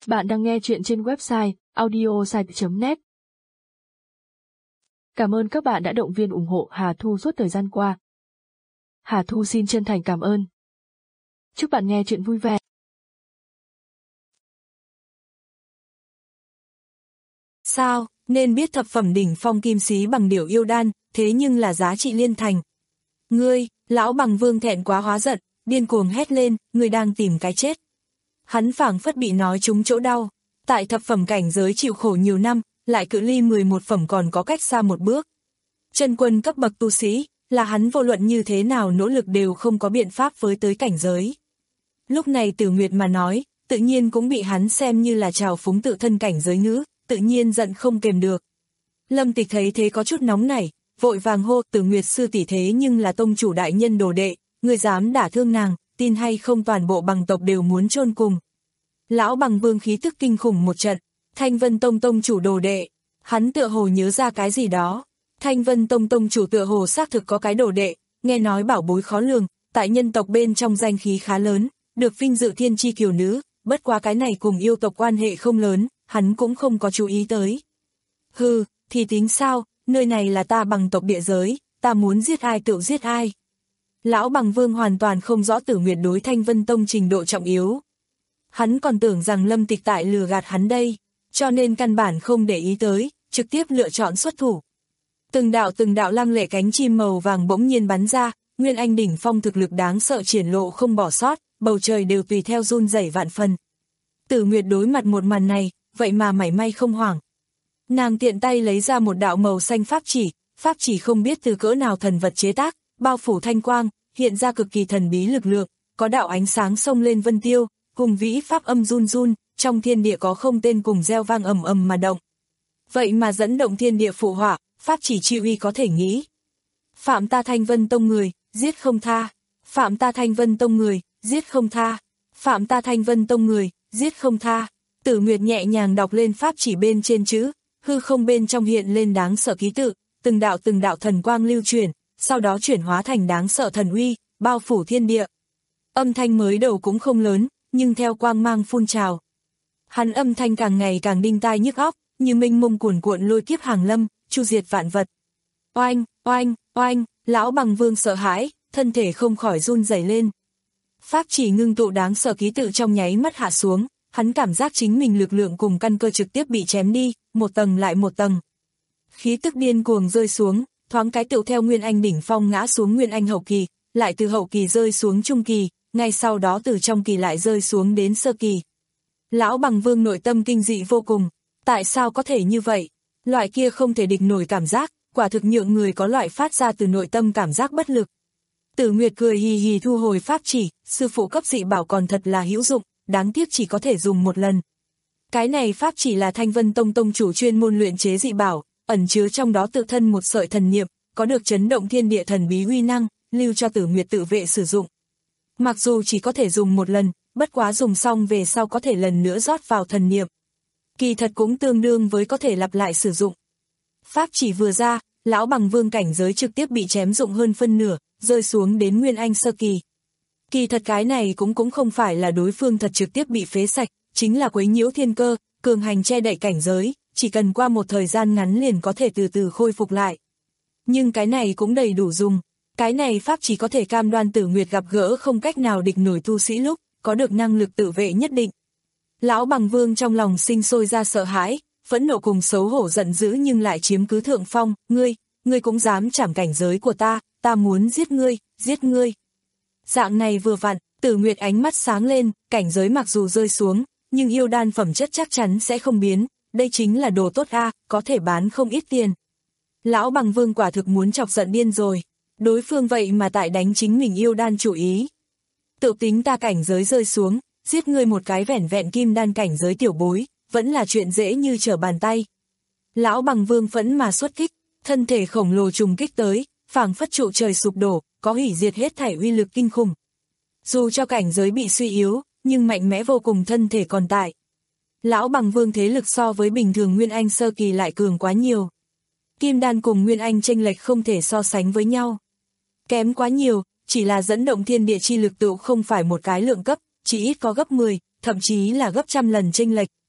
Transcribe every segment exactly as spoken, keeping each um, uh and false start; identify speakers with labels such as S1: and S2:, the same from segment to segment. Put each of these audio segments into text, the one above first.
S1: Bạn đang nghe chuyện trên website audiosite chấm net. Cảm ơn các bạn đã động viên ủng hộ Hà Thu suốt thời gian qua. Hà Thu xin chân thành cảm ơn. Chúc bạn nghe chuyện vui vẻ.
S2: Sao, nên biết thập phẩm đỉnh phong kim xí bằng điểu yêu đan, thế nhưng là giá trị liên thành. Ngươi, lão bằng vương thẹn quá hóa giận, điên cuồng hét lên, ngươi đang tìm cái chết. Hắn phảng phất bị nói trúng chỗ đau, tại thập phẩm cảnh giới chịu khổ nhiều năm, lại cự ly mười một phẩm còn có cách xa một bước. Chân quân cấp bậc tu sĩ, là hắn vô luận như thế nào nỗ lực đều không có biện pháp với tới cảnh giới. Lúc này Tử Nguyệt mà nói, tự nhiên cũng bị hắn xem như là trào phúng tự thân cảnh giới ngữ, tự nhiên giận không kềm được. Lâm Tịch thấy thế có chút nóng nảy, vội vàng hô, Tử Nguyệt sư tỷ thế nhưng là tông chủ đại nhân đồ đệ, ngươi dám đả thương nàng, tin hay không toàn bộ bằng tộc đều muốn chôn cùng. Lão bằng vương khí tức kinh khủng một trận, Thanh Vân Tông tông chủ đồ đệ, hắn tựa hồ nhớ ra cái gì đó. Thanh Vân Tông tông chủ tựa hồ xác thực có cái đồ đệ, nghe nói bảo bối khó lường, tại nhân tộc bên trong danh khí khá lớn, được vinh dự thiên chi kiều nữ, bất quá cái này cùng yêu tộc quan hệ không lớn, hắn cũng không có chú ý tới. Hừ, thì tính sao, nơi này là ta bằng tộc địa giới, ta muốn giết ai tự giết ai. Lão bằng vương hoàn toàn không rõ Tử Nguyệt đối Thanh Vân Tông trình độ trọng yếu. Hắn còn tưởng rằng Lâm Tịch tại lừa gạt hắn đây, cho nên căn bản không để ý tới, trực tiếp lựa chọn xuất thủ. Từng đạo từng đạo lăng lệ cánh chim màu vàng bỗng nhiên bắn ra, Nguyên Anh đỉnh phong thực lực đáng sợ triển lộ không bỏ sót, bầu trời đều tùy theo run rẩy vạn phần. Tử Nguyệt đối mặt một màn này, vậy mà mảy may không hoảng. Nàng tiện tay lấy ra một đạo màu xanh pháp chỉ, pháp chỉ không biết từ cỡ nào thần vật chế tác, bao phủ thanh quang, hiện ra cực kỳ thần bí lực lượng, có đạo ánh sáng xông lên vân tiêu, cùng vĩ pháp âm run run, trong thiên địa có không tên cùng reo vang ầm ầm mà động. Vậy mà dẫn động thiên địa phụ họa, pháp chỉ chi uy có thể nghĩ. Phạm ta Thanh Vân Tông người, giết không tha. Phạm ta Thanh Vân Tông người, giết không tha. Phạm ta Thanh Vân Tông người, giết không tha. Tử Nguyệt nhẹ nhàng đọc lên pháp chỉ bên trên chữ, hư không bên trong hiện lên đáng sợ ký tự, từng đạo từng đạo thần quang lưu chuyển, sau đó chuyển hóa thành đáng sợ thần uy, bao phủ thiên địa. Âm thanh mới đầu cũng không lớn, nhưng theo quang mang phun trào. Hắn âm thanh càng ngày càng đinh tai nhức óc, như mênh mông cuồn cuộn lôi kiếp hàng lâm, chu diệt vạn vật. Oanh, oanh, oanh, lão bằng vương sợ hãi, thân thể không khỏi run rẩy lên. Pháp chỉ ngưng tụ đáng sợ ký tự trong nháy mắt hạ xuống, hắn cảm giác chính mình lực lượng cùng căn cơ trực tiếp bị chém đi, một tầng lại một tầng. Khí tức điên cuồng rơi xuống, thoáng cái tựu theo Nguyên Anh đỉnh phong ngã xuống Nguyên Anh hậu kỳ, lại từ hậu kỳ rơi xuống trung kỳ, ngay sau đó từ trong kỳ lại rơi xuống đến sơ kỳ. Lão bằng vương nội tâm kinh dị vô cùng, tại sao có thể như vậy? Loại kia không thể địch nổi cảm giác, quả thực nhượng người có loại phát ra từ nội tâm cảm giác bất lực. Tử Nguyệt cười hì hì thu hồi pháp chỉ, sư phụ cấp dị bảo còn thật là hữu dụng, đáng tiếc chỉ có thể dùng một lần. Cái này pháp chỉ là Thanh Vân Tông tông chủ chuyên môn luyện chế dị bảo, ẩn chứa trong đó tự thân một sợi thần niệm, có được chấn động thiên địa thần bí uy năng, lưu cho Tử Nguyệt tự vệ sử dụng. Mặc dù chỉ có thể dùng một lần, bất quá dùng xong về sau có thể lần nữa rót vào thần niệm. Kỳ thật cũng tương đương với có thể lặp lại sử dụng. Pháp chỉ vừa ra, lão bằng vương cảnh giới trực tiếp bị chém dụng hơn phân nửa, rơi xuống đến Nguyên Anh sơ kỳ. Kỳ thật cái này cũng cũng không phải là đối phương thật trực tiếp bị phế sạch, chính là quấy nhiễu thiên cơ, cường hành che đậy cảnh giới, chỉ cần qua một thời gian ngắn liền có thể từ từ khôi phục lại. Nhưng cái này cũng đầy đủ dùng, cái này pháp chỉ có thể cam đoan Tử Nguyệt gặp gỡ không cách nào địch nổi tu sĩ lúc, có được năng lực tự vệ nhất định. Lão bằng vương trong lòng sinh sôi ra sợ hãi, phẫn nộ cùng xấu hổ giận dữ nhưng lại chiếm cứ thượng phong, ngươi, ngươi cũng dám chảm cảnh giới của ta, ta muốn giết ngươi, giết ngươi. Dạng này vừa vặn, Tử Nguyệt ánh mắt sáng lên, cảnh giới mặc dù rơi xuống, nhưng yêu đan phẩm chất chắc chắn sẽ không biến, đây chính là đồ tốt a, có thể bán không ít tiền. Lão bằng vương quả thực muốn chọc giận điên rồi, đối phương vậy mà tại đánh chính mình yêu đan chủ ý. Tự tính ta cảnh giới rơi xuống, giết ngươi một cái vẻn vẹn kim đan cảnh giới tiểu bối, vẫn là chuyện dễ như trở bàn tay. Lão bằng vương phẫn mà xuất kích, thân thể khổng lồ trùng kích tới, phảng phất trụ trời sụp đổ, có hủy diệt hết thảy uy lực kinh khủng. Dù cho cảnh giới bị suy yếu, nhưng mạnh mẽ vô cùng thân thể còn tại. Lão bằng vương thế lực so với bình thường Nguyên Anh sơ kỳ lại cường quá nhiều. Kim đan cùng Nguyên Anh chênh lệch không thể so sánh với nhau. Kém quá nhiều, chỉ là dẫn động thiên địa chi lực tựu không phải một cái lượng cấp, chỉ ít có gấp mười, thậm chí là gấp trăm lần chênh lệch.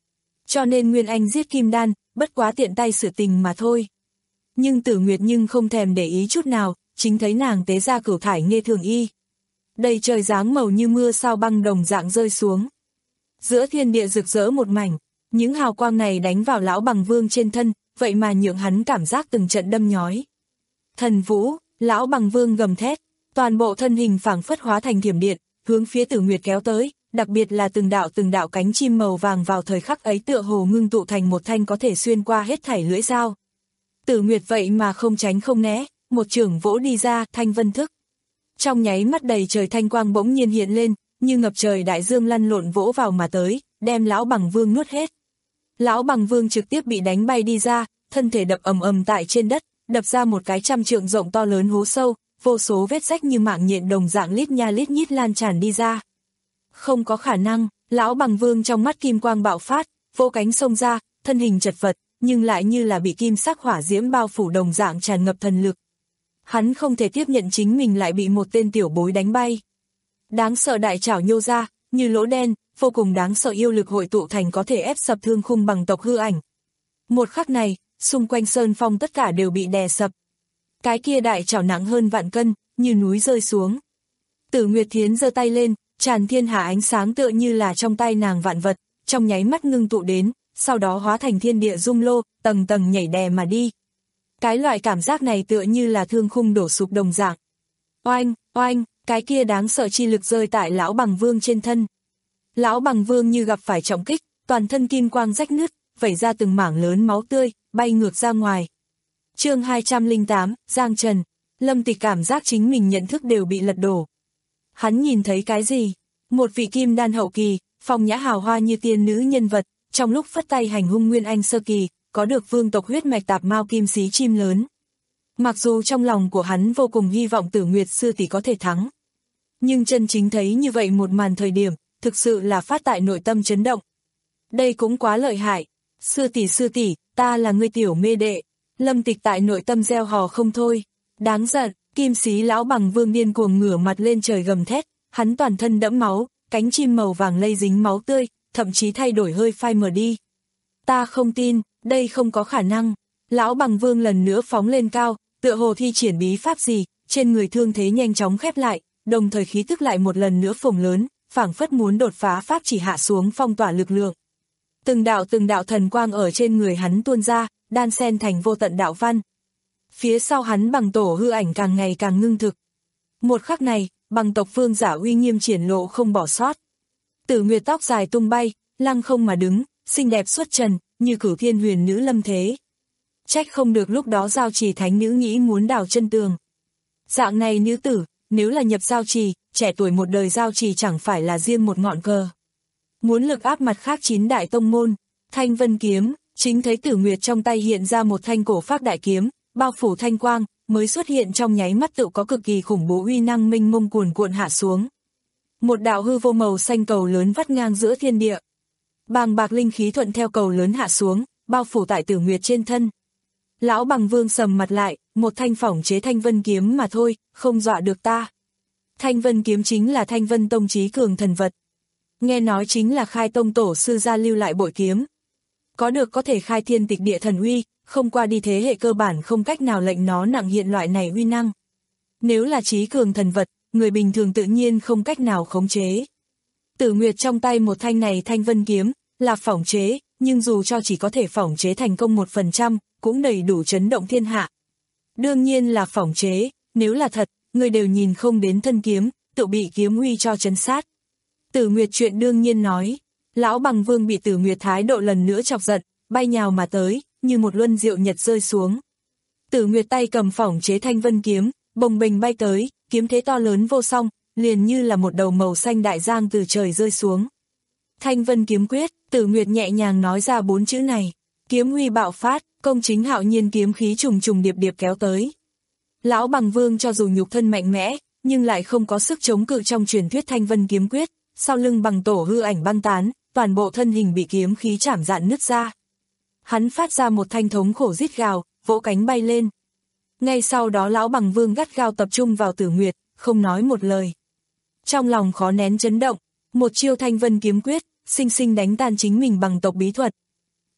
S2: cho nên Nguyên Anh giết Kim Đan, bất quá tiện tay sự tình mà thôi. Nhưng Tử Nguyệt nhưng không thèm để ý chút nào, chính thấy nàng tế ra cửu thải nghê thường y. Đầy trời dáng màu như mưa sao băng đồng dạng rơi xuống. Giữa thiên địa rực rỡ một mảnh, những hào quang này đánh vào lão bằng vương trên thân, vậy mà nhượng hắn cảm giác từng trận đâm nhói. Thần vũ, lão bằng vương gầm thét, toàn bộ thân hình phảng phất hóa thành thiểm điện, hướng phía Tử Nguyệt kéo tới, đặc biệt là từng đạo từng đạo cánh chim màu vàng vào thời khắc ấy tựa hồ ngưng tụ thành một thanh có thể xuyên qua hết thảy lưỡi dao. Tử Nguyệt vậy mà không tránh không né, một chưởng vỗ đi ra, thanh vân thức. Trong nháy mắt đầy trời thanh quang bỗng nhiên hiện lên, như ngập trời đại dương lăn lộn vỗ vào mà tới, đem lão bằng vương nuốt hết. Lão bằng vương trực tiếp bị đánh bay đi ra, thân thể đập ầm ầm tại trên đất, đập ra một cái trăm trượng rộng to lớn hố sâu, vô số vết rách như mạng nhện đồng dạng lít nha lít nhít lan tràn đi ra. Không có khả năng, lão bằng vương trong mắt kim quang bạo phát, vỗ cánh xông ra, thân hình chật vật, nhưng lại như là bị kim sắc hỏa diễm bao phủ đồng dạng tràn ngập thần lực. Hắn không thể tiếp nhận chính mình lại bị một tên tiểu bối đánh bay. Đáng sợ đại trảo nhô ra, như lỗ đen, vô cùng đáng sợ yêu lực hội tụ thành có thể ép sập thương khung bằng tộc hư ảnh. Một khắc này, xung quanh sơn phong tất cả đều bị đè sập. Cái kia đại trảo nặng hơn vạn cân, như núi rơi xuống. Tử Nguyệt Thiến giơ tay lên, tràn thiên hà ánh sáng tựa như là trong tay nàng vạn vật, trong nháy mắt ngưng tụ đến, sau đó hóa thành thiên địa dung lô, tầng tầng nhảy đè mà đi. Cái loại cảm giác này tựa như là thương khung đổ sụp đồng dạng. Oanh, oanh, cái kia đáng sợ chi lực rơi tại lão bằng vương trên thân. Lão bằng vương như gặp phải trọng kích, toàn thân kim quang rách nứt, vẩy ra từng mảng lớn máu tươi, bay ngược ra ngoài. Chương hai trăm lẻ tám, Giang Trần. Lâm Tịch cảm giác chính mình nhận thức đều bị lật đổ. Hắn nhìn thấy cái gì? Một vị kim đan hậu kỳ, phong nhã hào hoa như tiên nữ nhân vật, trong lúc phất tay hành hung Nguyên Anh sơ kỳ, có được vương tộc huyết mạch tạp mao kim xí chim lớn. Mặc dù trong lòng của hắn vô cùng hy vọng Tử Nguyệt sư tỷ có thể thắng, nhưng chân chính thấy như vậy một màn thời điểm, thực sự là phát tại nội tâm chấn động. Đây cũng quá lợi hại. Sư tỷ sư tỷ, ta là ngươi tiểu mê đệ. Lâm Tịch tại nội tâm gieo hò không thôi. Đáng giận, kim xí lão bằng vương điên cuồng ngửa mặt lên trời gầm thét, hắn toàn thân đẫm máu, cánh chim màu vàng lây dính máu tươi, thậm chí thay đổi hơi phai mờ đi. Ta không tin, đây không có khả năng. Lão bằng vương lần nữa phóng lên cao, tựa hồ thi triển bí pháp gì, trên người thương thế nhanh chóng khép lại, đồng thời khí tức lại một lần nữa phồng lớn, phảng phất muốn đột phá pháp chỉ hạ xuống phong tỏa lực lượng. Từng đạo từng đạo thần quang ở trên người hắn tuôn ra, đan xen thành vô tận đạo văn. Phía sau hắn bằng tổ hư ảnh càng ngày càng ngưng thực. Một khắc này, bằng tộc vương giả uy nghiêm triển lộ không bỏ sót. Tử Nguyệt tóc dài tung bay, lăng không mà đứng, xinh đẹp xuất trần, như cửu thiên huyền nữ lâm thế. Trách không được lúc đó giao trì thánh nữ nghĩ muốn đào chân tường. Dạng này nữ tử, nếu là nhập giao trì, trẻ tuổi một đời giao trì chẳng phải là riêng một ngọn cờ. Muốn lực áp mặt khác chín đại tông môn, Thanh Vân kiếm, chính thấy Tử Nguyệt trong tay hiện ra một thanh cổ phác đại kiếm, bao phủ thanh quang, mới xuất hiện trong nháy mắt tự có cực kỳ khủng bố uy năng minh mông cuồn cuộn hạ xuống. Một đạo hư vô màu xanh cầu lớn vắt ngang giữa thiên địa. Bàng bạc linh khí thuận theo cầu lớn hạ xuống, bao phủ tại Tử Nguyệt trên thân. Lão bằng vương sầm mặt lại, một thanh phỏng chế Thanh Vân kiếm mà thôi, không dọa được ta. Thanh Vân kiếm chính là Thanh Vân tông chí cường thần vật. Nghe nói chính là khai tông tổ sư gia lưu lại bội kiếm. Có được có thể khai thiên tịch địa thần uy, không qua đi thế hệ cơ bản không cách nào lệnh nó nặng hiện loại này uy năng. Nếu là chí cường thần vật, người bình thường tự nhiên không cách nào khống chế. Tử Nguyệt trong tay một thanh này Thanh Vân kiếm, là phỏng chế, nhưng dù cho chỉ có thể phỏng chế thành công một phần trăm, cũng đầy đủ chấn động thiên hạ. Đương nhiên là phỏng chế, nếu là thật, người đều nhìn không đến thân kiếm, tự bị kiếm uy cho chấn sát. Tử Nguyệt chuyện đương nhiên nói, lão bằng vương bị Tử Nguyệt thái độ lần nữa chọc giận, bay nhào mà tới, như một luân diệu nhật rơi xuống. Tử Nguyệt tay cầm phỏng chế Thanh Vân kiếm, bồng bềnh bay tới, kiếm thế to lớn vô song, liền như là một đầu màu xanh đại giang từ trời rơi xuống. Thanh Vân kiếm quyết, Tử Nguyệt nhẹ nhàng nói ra bốn chữ này, kiếm uy bạo phát, công chính hạo nhiên kiếm khí trùng trùng điệp điệp kéo tới. Lão bằng vương cho dù nhục thân mạnh mẽ, nhưng lại không có sức chống cự trong truyền thuyết Thanh Vân kiếm quyết, sau lưng bằng tổ hư ảnh băng tán, toàn bộ thân hình bị kiếm khí chảm dạn nứt ra. Hắn phát ra một thanh thống khổ rít gào, vỗ cánh bay lên. Ngay sau đó lão bằng vương gắt gao tập trung vào Tử Nguyệt, không nói một lời. Trong lòng khó nén chấn động, một chiêu Thanh Vân kiếm quyết, sinh sinh đánh tan chính mình bằng tộc bí thuật.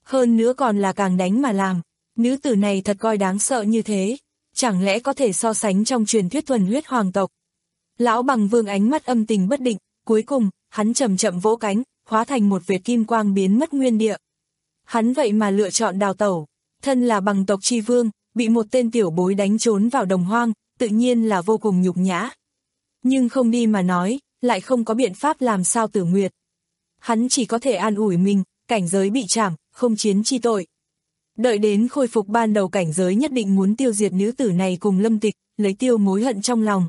S2: hơn nữa còn là càng đánh mà làm. Nữ tử này thật coi đáng sợ như thế, chẳng lẽ có thể so sánh trong truyền thuyết thuần huyết hoàng tộc. Lão Bằng Vương ánh mắt âm tình bất định, cuối cùng, hắn chậm chậm vỗ cánh, hóa thành một vệt kim quang biến mất nguyên địa. Hắn vậy mà lựa chọn đào tẩu, thân là bằng tộc chi vương, bị một tên tiểu bối đánh trốn vào đồng hoang, tự nhiên là vô cùng nhục nhã. Nhưng không đi mà nói, lại không có biện pháp làm sao Tử Nguyệt. Hắn chỉ có thể an ủi mình, cảnh giới bị trảm, không chiến chi tội. Đợi đến khôi phục ban đầu cảnh giới nhất định muốn tiêu diệt nữ tử này cùng Lâm Tịch, lấy tiêu mối hận trong lòng.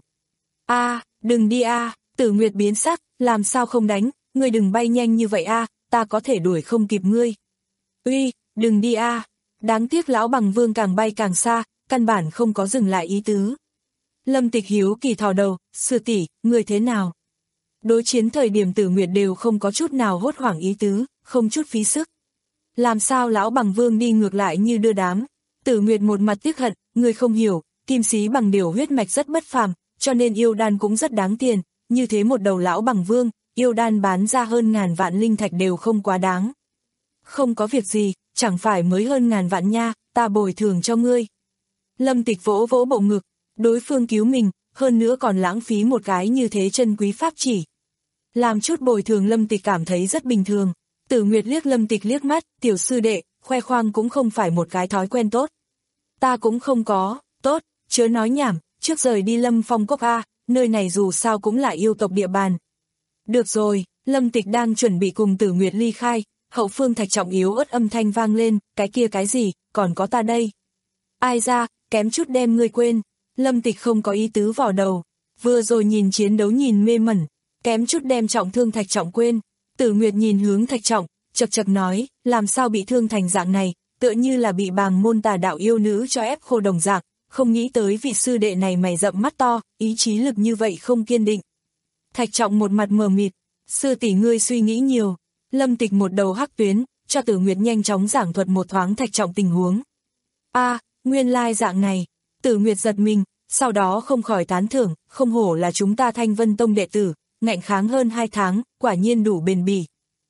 S2: A, đừng đi a, Tử Nguyệt biến sắc, làm sao không đánh, ngươi đừng bay nhanh như vậy a, ta có thể đuổi không kịp ngươi. Uy, đừng đi a. Đáng tiếc lão Bằng Vương càng bay càng xa, căn bản không có dừng lại ý tứ. Lâm Tịch hiếu kỳ thò đầu, sư tỷ, ngươi thế nào? Đối chiến thời điểm Tử Nguyệt đều không có chút nào hốt hoảng ý tứ, không chút phí sức. Làm sao lão Bằng Vương đi ngược lại như đưa đám? Tử Nguyệt một mặt tiếc hận, ngươi không hiểu, kim sĩ bằng điều huyết mạch rất bất phàm, cho nên yêu đan cũng rất đáng tiền, như thế một đầu lão Bằng Vương, yêu đan bán ra hơn ngàn vạn linh thạch đều không quá đáng. Không có việc gì, chẳng phải mới hơn ngàn vạn nha, ta bồi thường cho ngươi. Lâm Tịch vỗ vỗ bộ ngực, đối phương cứu mình, hơn nữa còn lãng phí một cái như thế chân quý pháp chỉ. Làm chút bồi thường Lâm Tịch cảm thấy rất bình thường. Tử Nguyệt liếc Lâm Tịch liếc mắt, tiểu sư đệ, khoe khoang cũng không phải một cái thói quen tốt. Ta cũng không có, tốt, chớ nói nhảm, trước rời đi Lâm Phong Cốc A, nơi này dù sao cũng là yêu tộc địa bàn. Được rồi, Lâm Tịch đang chuẩn bị cùng Tử Nguyệt ly khai, hậu phương Thạch Trọng yếu ớt âm thanh vang lên, cái kia cái gì, còn có ta đây. Ai ra, kém chút đem ngươi quên. Lâm Tịch không có ý tứ vò đầu, vừa rồi nhìn chiến đấu nhìn mê mẩn, kém chút đem trọng thương Thạch Trọng quên. Tử Nguyệt nhìn hướng Thạch Trọng, chật chật nói, làm sao bị thương thành dạng này, tựa như là bị bàng môn tà đạo yêu nữ cho ép khô đồng dạng, không nghĩ tới vị sư đệ này mày rậm mắt to, ý chí lực như vậy không kiên định. Thạch Trọng một mặt mờ mịt, sư tỷ ngươi suy nghĩ nhiều. Lâm Tịch một đầu hắc tuyến, cho Tử Nguyệt nhanh chóng giảng thuật một thoáng Thạch Trọng tình huống. A, nguyên lai dạng này. Tử Nguyệt giật mình, sau đó không khỏi tán thưởng, không hổ là chúng ta Thanh Vân Tông đệ tử, ngạnh kháng hơn hai tháng, quả nhiên đủ bền bỉ.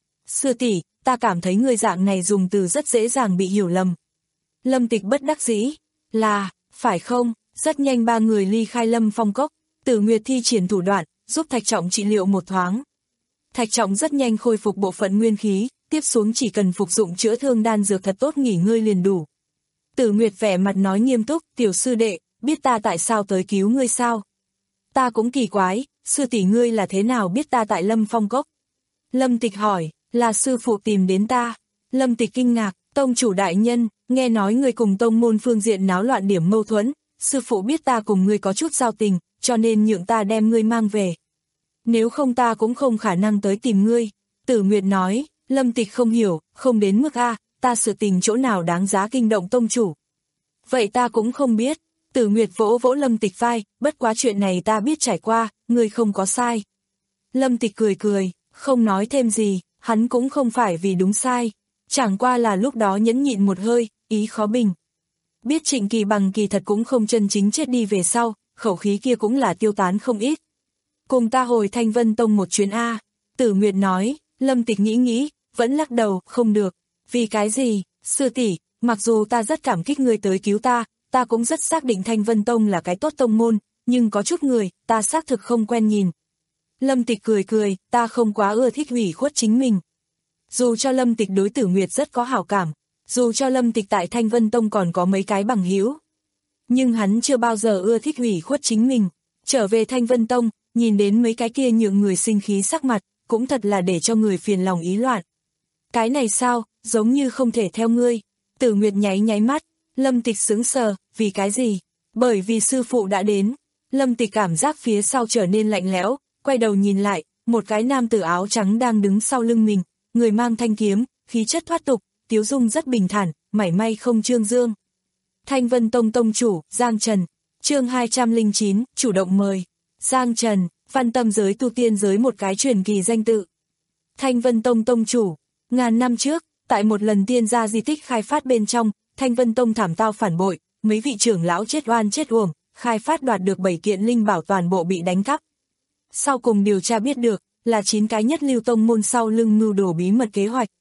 S2: Sư tỷ, ta cảm thấy người dạng này dùng từ rất dễ dàng bị hiểu lầm. Lâm Tịch bất đắc dĩ, là, phải không, rất nhanh ba người ly khai Lâm Phong Cốc, Tử Nguyệt thi triển thủ đoạn, giúp Thạch Trọng trị liệu một thoáng. Thạch Trọng rất nhanh khôi phục bộ phận nguyên khí, tiếp xuống chỉ cần phục dụng chữa thương đan dược thật tốt nghỉ ngơi liền đủ. Tử Nguyệt vẻ mặt nói nghiêm túc, tiểu sư đệ, biết ta tại sao tới cứu ngươi sao? Ta cũng kỳ quái, sư tỷ ngươi là thế nào biết ta tại Lâm Phong Cốc? Lâm Tịch hỏi, là sư phụ tìm đến ta. Lâm Tịch kinh ngạc, tông chủ đại nhân, nghe nói ngươi cùng tông môn phương diện náo loạn điểm mâu thuẫn, sư phụ biết ta cùng ngươi có chút giao tình, cho nên nhượng ta đem ngươi mang về. Nếu không ta cũng không khả năng tới tìm ngươi. Tử Nguyệt nói, Lâm Tịch không hiểu, không đến mức a, ta sự tình chỗ nào đáng giá kinh động tông chủ. Vậy ta cũng không biết. Tử Nguyệt vỗ vỗ Lâm Tịch vai, bất quá chuyện này ta biết trải qua, ngươi không có sai. Lâm Tịch cười cười, không nói thêm gì, hắn cũng không phải vì đúng sai, chẳng qua là lúc đó nhẫn nhịn một hơi, ý khó bình. Biết Trịnh Kỳ Bằng kỳ thật cũng không chân chính chết đi về sau, khẩu khí kia cũng là tiêu tán không ít. Cùng ta hồi Thanh Vân Tông một chuyến A, Tử Nguyệt nói. Lâm Tịch nghĩ nghĩ, vẫn lắc đầu, không được. Vì cái gì, sư tỷ, mặc dù ta rất cảm kích người tới cứu ta, ta cũng rất xác định Thanh Vân Tông là cái tốt tông môn, nhưng có chút người, ta xác thực không quen nhìn. Lâm Tịch cười cười, ta không quá ưa thích hủy khuất chính mình. Dù cho Lâm Tịch đối Tử Nguyệt rất có hảo cảm, dù cho Lâm Tịch tại Thanh Vân Tông còn có mấy cái bằng hữu, nhưng hắn chưa bao giờ ưa thích hủy khuất chính mình. Trở về Thanh Vân Tông, nhìn đến mấy cái kia nhượng người sinh khí sắc mặt, cũng thật là để cho người phiền lòng ý loạn. Cái này sao, giống như không thể theo ngươi. Tử Nguyệt nháy nháy mắt, Lâm Tịch sững sờ, vì cái gì? Bởi vì sư phụ đã đến. Lâm Tịch cảm giác phía sau trở nên lạnh lẽo, quay đầu nhìn lại, một cái nam tử áo trắng đang đứng sau lưng mình, người mang thanh kiếm, khí chất thoát tục, tiếu dung rất bình thản, mảy may không trương dương. Thanh Vân Tông tông chủ, Giang Trần, chương hai trăm lẻ chín, chủ động mời. Giang Trần, văn tâm giới tu tiên giới một cái truyền kỳ danh tự. Thanh Vân Tông tông chủ, ngàn năm trước, tại một lần tiên gia di tích khai phát bên trong, Thanh Vân Tông thảm tao phản bội, mấy vị trưởng lão chết oan chết uổng, khai phát đoạt được bảy kiện linh bảo toàn bộ bị đánh cắp. Sau cùng điều tra biết được, là chín cái nhất lưu tông môn sau lưng mưu đồ bí mật kế hoạch.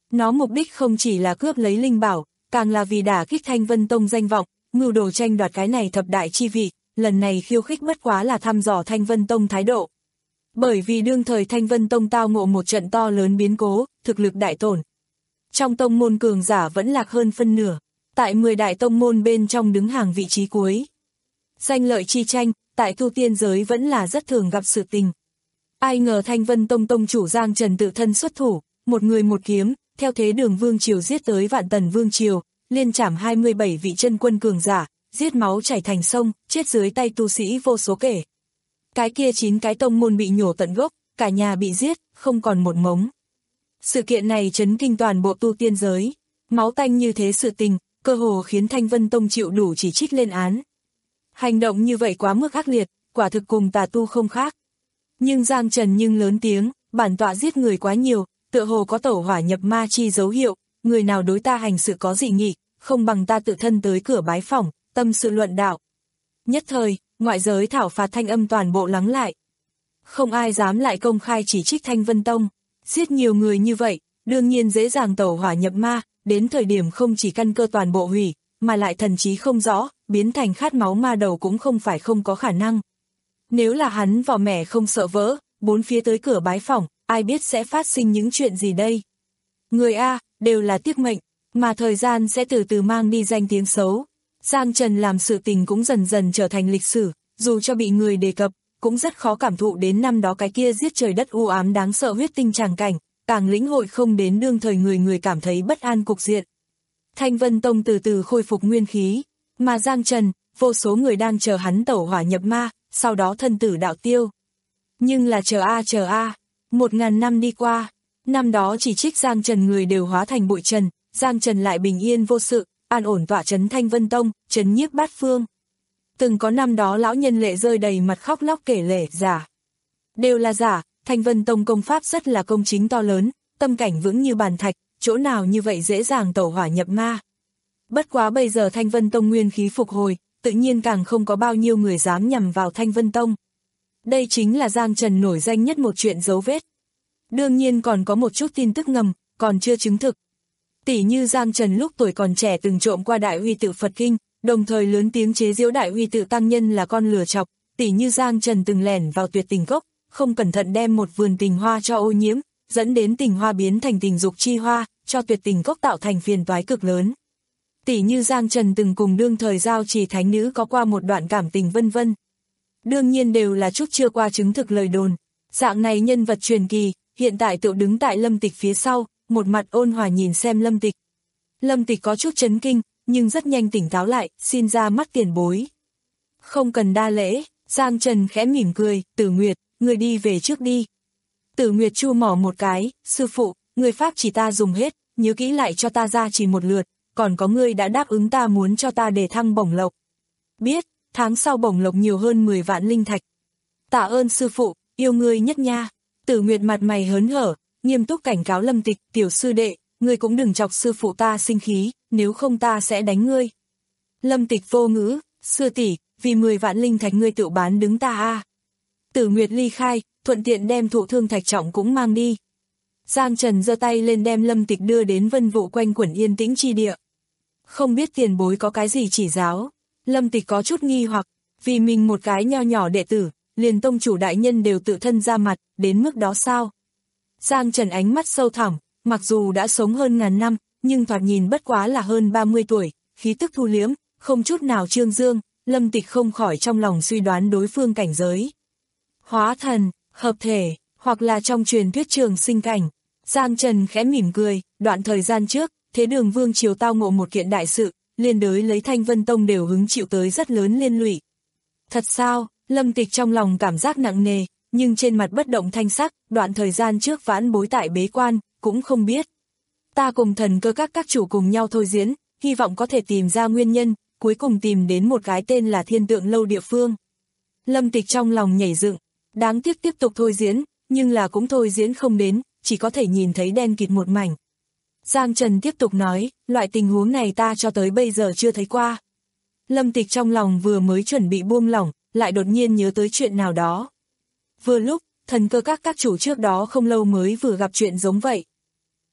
S2: Nó mục đích không chỉ là cướp lấy linh bảo, càng là vì đả kích Thanh Vân Tông danh vọng, mưu đồ tranh đoạt cái này thập đại chi vị, lần này khiêu khích bất quá là thăm dò Thanh Vân Tông thái độ. Bởi vì đương thời Thanh Vân Tông tao ngộ một trận to lớn biến cố, thực lực đại tổn. Trong tông môn cường giả vẫn lạc hơn phân nửa, tại mười đại tông môn bên trong đứng hàng vị trí cuối. Danh lợi chi tranh, tại tu tiên giới vẫn là rất thường gặp sự tình. Ai ngờ Thanh Vân Tông tông chủ Giang Trần tự thân xuất thủ, một người một kiếm, theo thế đường Vương Triều giết tới Vạn Tần Vương Triều, liên trảm hai mươi bảy vị chân quân cường giả, giết máu chảy thành sông, chết dưới tay tu sĩ vô số kể. Cái kia chín cái tông môn bị nhổ tận gốc, cả nhà bị giết, không còn một mống. Sự kiện này chấn kinh toàn bộ tu tiên giới, máu tanh như thế sự tình, cơ hồ khiến Thanh Vân Tông chịu đủ chỉ trích lên án. Hành động như vậy quá mức ác liệt, quả thực cùng tà tu không khác. Nhưng Giang Trần nhưng lớn tiếng, bản tọa giết người quá nhiều, tựa hồ có tẩu hỏa nhập ma chi dấu hiệu, người nào đối ta hành sự có dị nghị, không bằng ta tự thân tới cửa bái phỏng, tâm sự luận đạo. Nhất thời, ngoại giới thảo phạt thanh âm toàn bộ lắng lại. Không ai dám lại công khai chỉ trích Thanh Vân Tông, giết nhiều người như vậy, đương nhiên dễ dàng tẩu hỏa nhập ma, đến thời điểm không chỉ căn cơ toàn bộ hủy, mà lại thần trí không rõ, biến thành khát máu ma đầu cũng không phải không có khả năng. Nếu là hắn vỏ mẻ không sợ vỡ, bốn phía tới cửa bái phỏng, ai biết sẽ phát sinh những chuyện gì đây. Người A, đều là tiếc mệnh, mà thời gian sẽ từ từ mang đi danh tiếng xấu. Giang Trần làm sự tình cũng dần dần trở thành lịch sử, dù cho bị người đề cập, cũng rất khó cảm thụ đến năm đó cái kia giết trời đất u ám đáng sợ huyết tinh tràng cảnh, càng lĩnh hội không đến đương thời người người cảm thấy bất an cục diện. Thanh Vân Tông từ từ khôi phục nguyên khí, mà Giang Trần, vô số người đang chờ hắn tẩu hỏa nhập ma, sau đó thân tử đạo tiêu. Nhưng là chờ a chờ a, một ngàn năm đi qua, năm đó chỉ trích Giang Trần người đều hóa thành bụi trần, Giang Trần lại bình yên vô sự, an ổn tọa trấn Thanh Vân Tông, trấn nhiếp bát phương. Từng có năm đó lão nhân lệ rơi đầy mặt khóc lóc kể lể, giả. Đều là giả, Thanh Vân Tông công pháp rất là công chính to lớn, tâm cảnh vững như bàn thạch, chỗ nào như vậy dễ dàng tẩu hỏa nhập ma. Bất quá bây giờ Thanh Vân Tông nguyên khí phục hồi, tự nhiên càng không có bao nhiêu người dám nhằm vào Thanh Vân Tông. Đây chính là Giang Trần nổi danh nhất một chuyện dấu vết. Đương nhiên còn có một chút tin tức ngầm, còn chưa chứng thực. Tỷ như Giang Trần lúc tuổi còn trẻ từng trộm qua Đại Uy Tự Phật Kinh, đồng thời lớn tiếng chế giễu Đại Uy Tự tăng nhân là con lừa chọc. Tỷ như Giang Trần từng lẻn vào Tuyệt Tình Cốc, không cẩn thận đem một vườn tình hoa cho ô nhiễm, dẫn đến tình hoa biến thành tình dục chi hoa, cho Tuyệt Tình Cốc tạo thành phiền toái cực lớn. Tỷ như Giang Trần từng cùng đương thời Giao Trì thánh nữ có qua một đoạn cảm tình vân vân. Đương nhiên đều là chút chưa qua chứng thực lời đồn. Dạng này nhân vật truyền kỳ, hiện tại tự đứng tại Lâm Tịch phía sau, một mặt ôn hòa nhìn xem Lâm Tịch. Lâm Tịch có chút chấn kinh, nhưng rất nhanh tỉnh táo lại, xin ra mắt tiền bối. Không cần đa lễ, Giang Trần khẽ mỉm cười, Tử Nguyệt, người đi về trước đi. Tử Nguyệt chu mỏ một cái, sư phụ, người pháp chỉ ta dùng hết, nhớ kỹ lại cho ta ra chỉ một lượt, còn có người đã đáp ứng ta muốn cho ta đề thăng bổng lộc. Biết, tháng sau bổng lộc nhiều hơn mười vạn linh thạch. Tạ ơn sư phụ, yêu ngươi nhất nha. Tử Nguyệt mặt mày hớn hở, nghiêm túc cảnh cáo Lâm Tịch, tiểu sư đệ, ngươi cũng đừng chọc sư phụ ta sinh khí, nếu không ta sẽ đánh ngươi. Lâm Tịch vô ngữ, sư tỷ, vì mười vạn linh thạch ngươi tự bán đứng ta a. À. Tử Nguyệt ly khai, thuận tiện đem thụ thương thạch trọng cũng mang đi. Giang Trần giơ tay lên đem Lâm Tịch đưa đến vân vụ quanh quẩn yên tĩnh chi địa. Không biết tiền bối có cái gì chỉ giáo. Lâm Tịch có chút nghi hoặc, vì mình một cái nho nhỏ đệ tử, liền tông chủ đại nhân đều tự thân ra mặt, đến mức đó sao? Giang Trần ánh mắt sâu thẳm, mặc dù đã sống hơn ngàn năm, nhưng thoạt nhìn bất quá là hơn ba mươi tuổi, khí tức thu liễm, không chút nào trương dương, Lâm Tịch không khỏi trong lòng suy đoán đối phương cảnh giới. Hóa thần, hợp thể, hoặc là trong truyền thuyết trường sinh cảnh. Giang Trần khẽ mỉm cười, đoạn thời gian trước, thế đường Vương Triều tao ngộ một kiện đại sự, liên đới lấy Thanh Vân Tông đều hứng chịu tới rất lớn liên lụy. Thật sao? Lâm Tịch trong lòng cảm giác nặng nề, nhưng trên mặt bất động thanh sắc, đoạn thời gian trước vãn bối tại bế quan, cũng không biết. Ta cùng thần cơ các các chủ cùng nhau thôi diễn, hy vọng có thể tìm ra nguyên nhân, cuối cùng tìm đến một cái tên là Thiên Tượng Lâu địa phương. Lâm Tịch trong lòng nhảy dựng, đáng tiếc tiếp tục thôi diễn, nhưng là cũng thôi diễn không đến, chỉ có thể nhìn thấy đen kịt một mảnh. Giang Trần tiếp tục nói, loại tình huống này ta cho tới bây giờ chưa thấy qua. Lâm Tịch trong lòng vừa mới chuẩn bị buông lỏng, lại đột nhiên nhớ tới chuyện nào đó. Vừa lúc, thần cơ các các chủ trước đó không lâu mới vừa gặp chuyện giống vậy.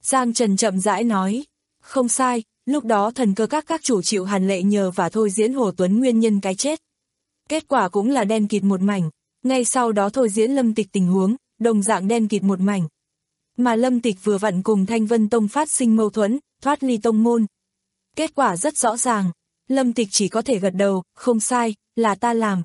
S2: Giang Trần chậm rãi nói. Không sai, lúc đó thần cơ các các chủ chịu Hàn Lệ nhờ và thôi diễn Hồ Tuấn nguyên nhân cái chết. Kết quả cũng là đen kịt một mảnh, ngay sau đó thôi diễn Lâm Tịch tình huống, đồng dạng đen kịt một mảnh. Mà Lâm Tịch vừa vặn cùng Thanh Vân Tông phát sinh mâu thuẫn, thoát ly tông môn. Kết quả rất rõ ràng, Lâm Tịch chỉ có thể gật đầu, không sai, là ta làm.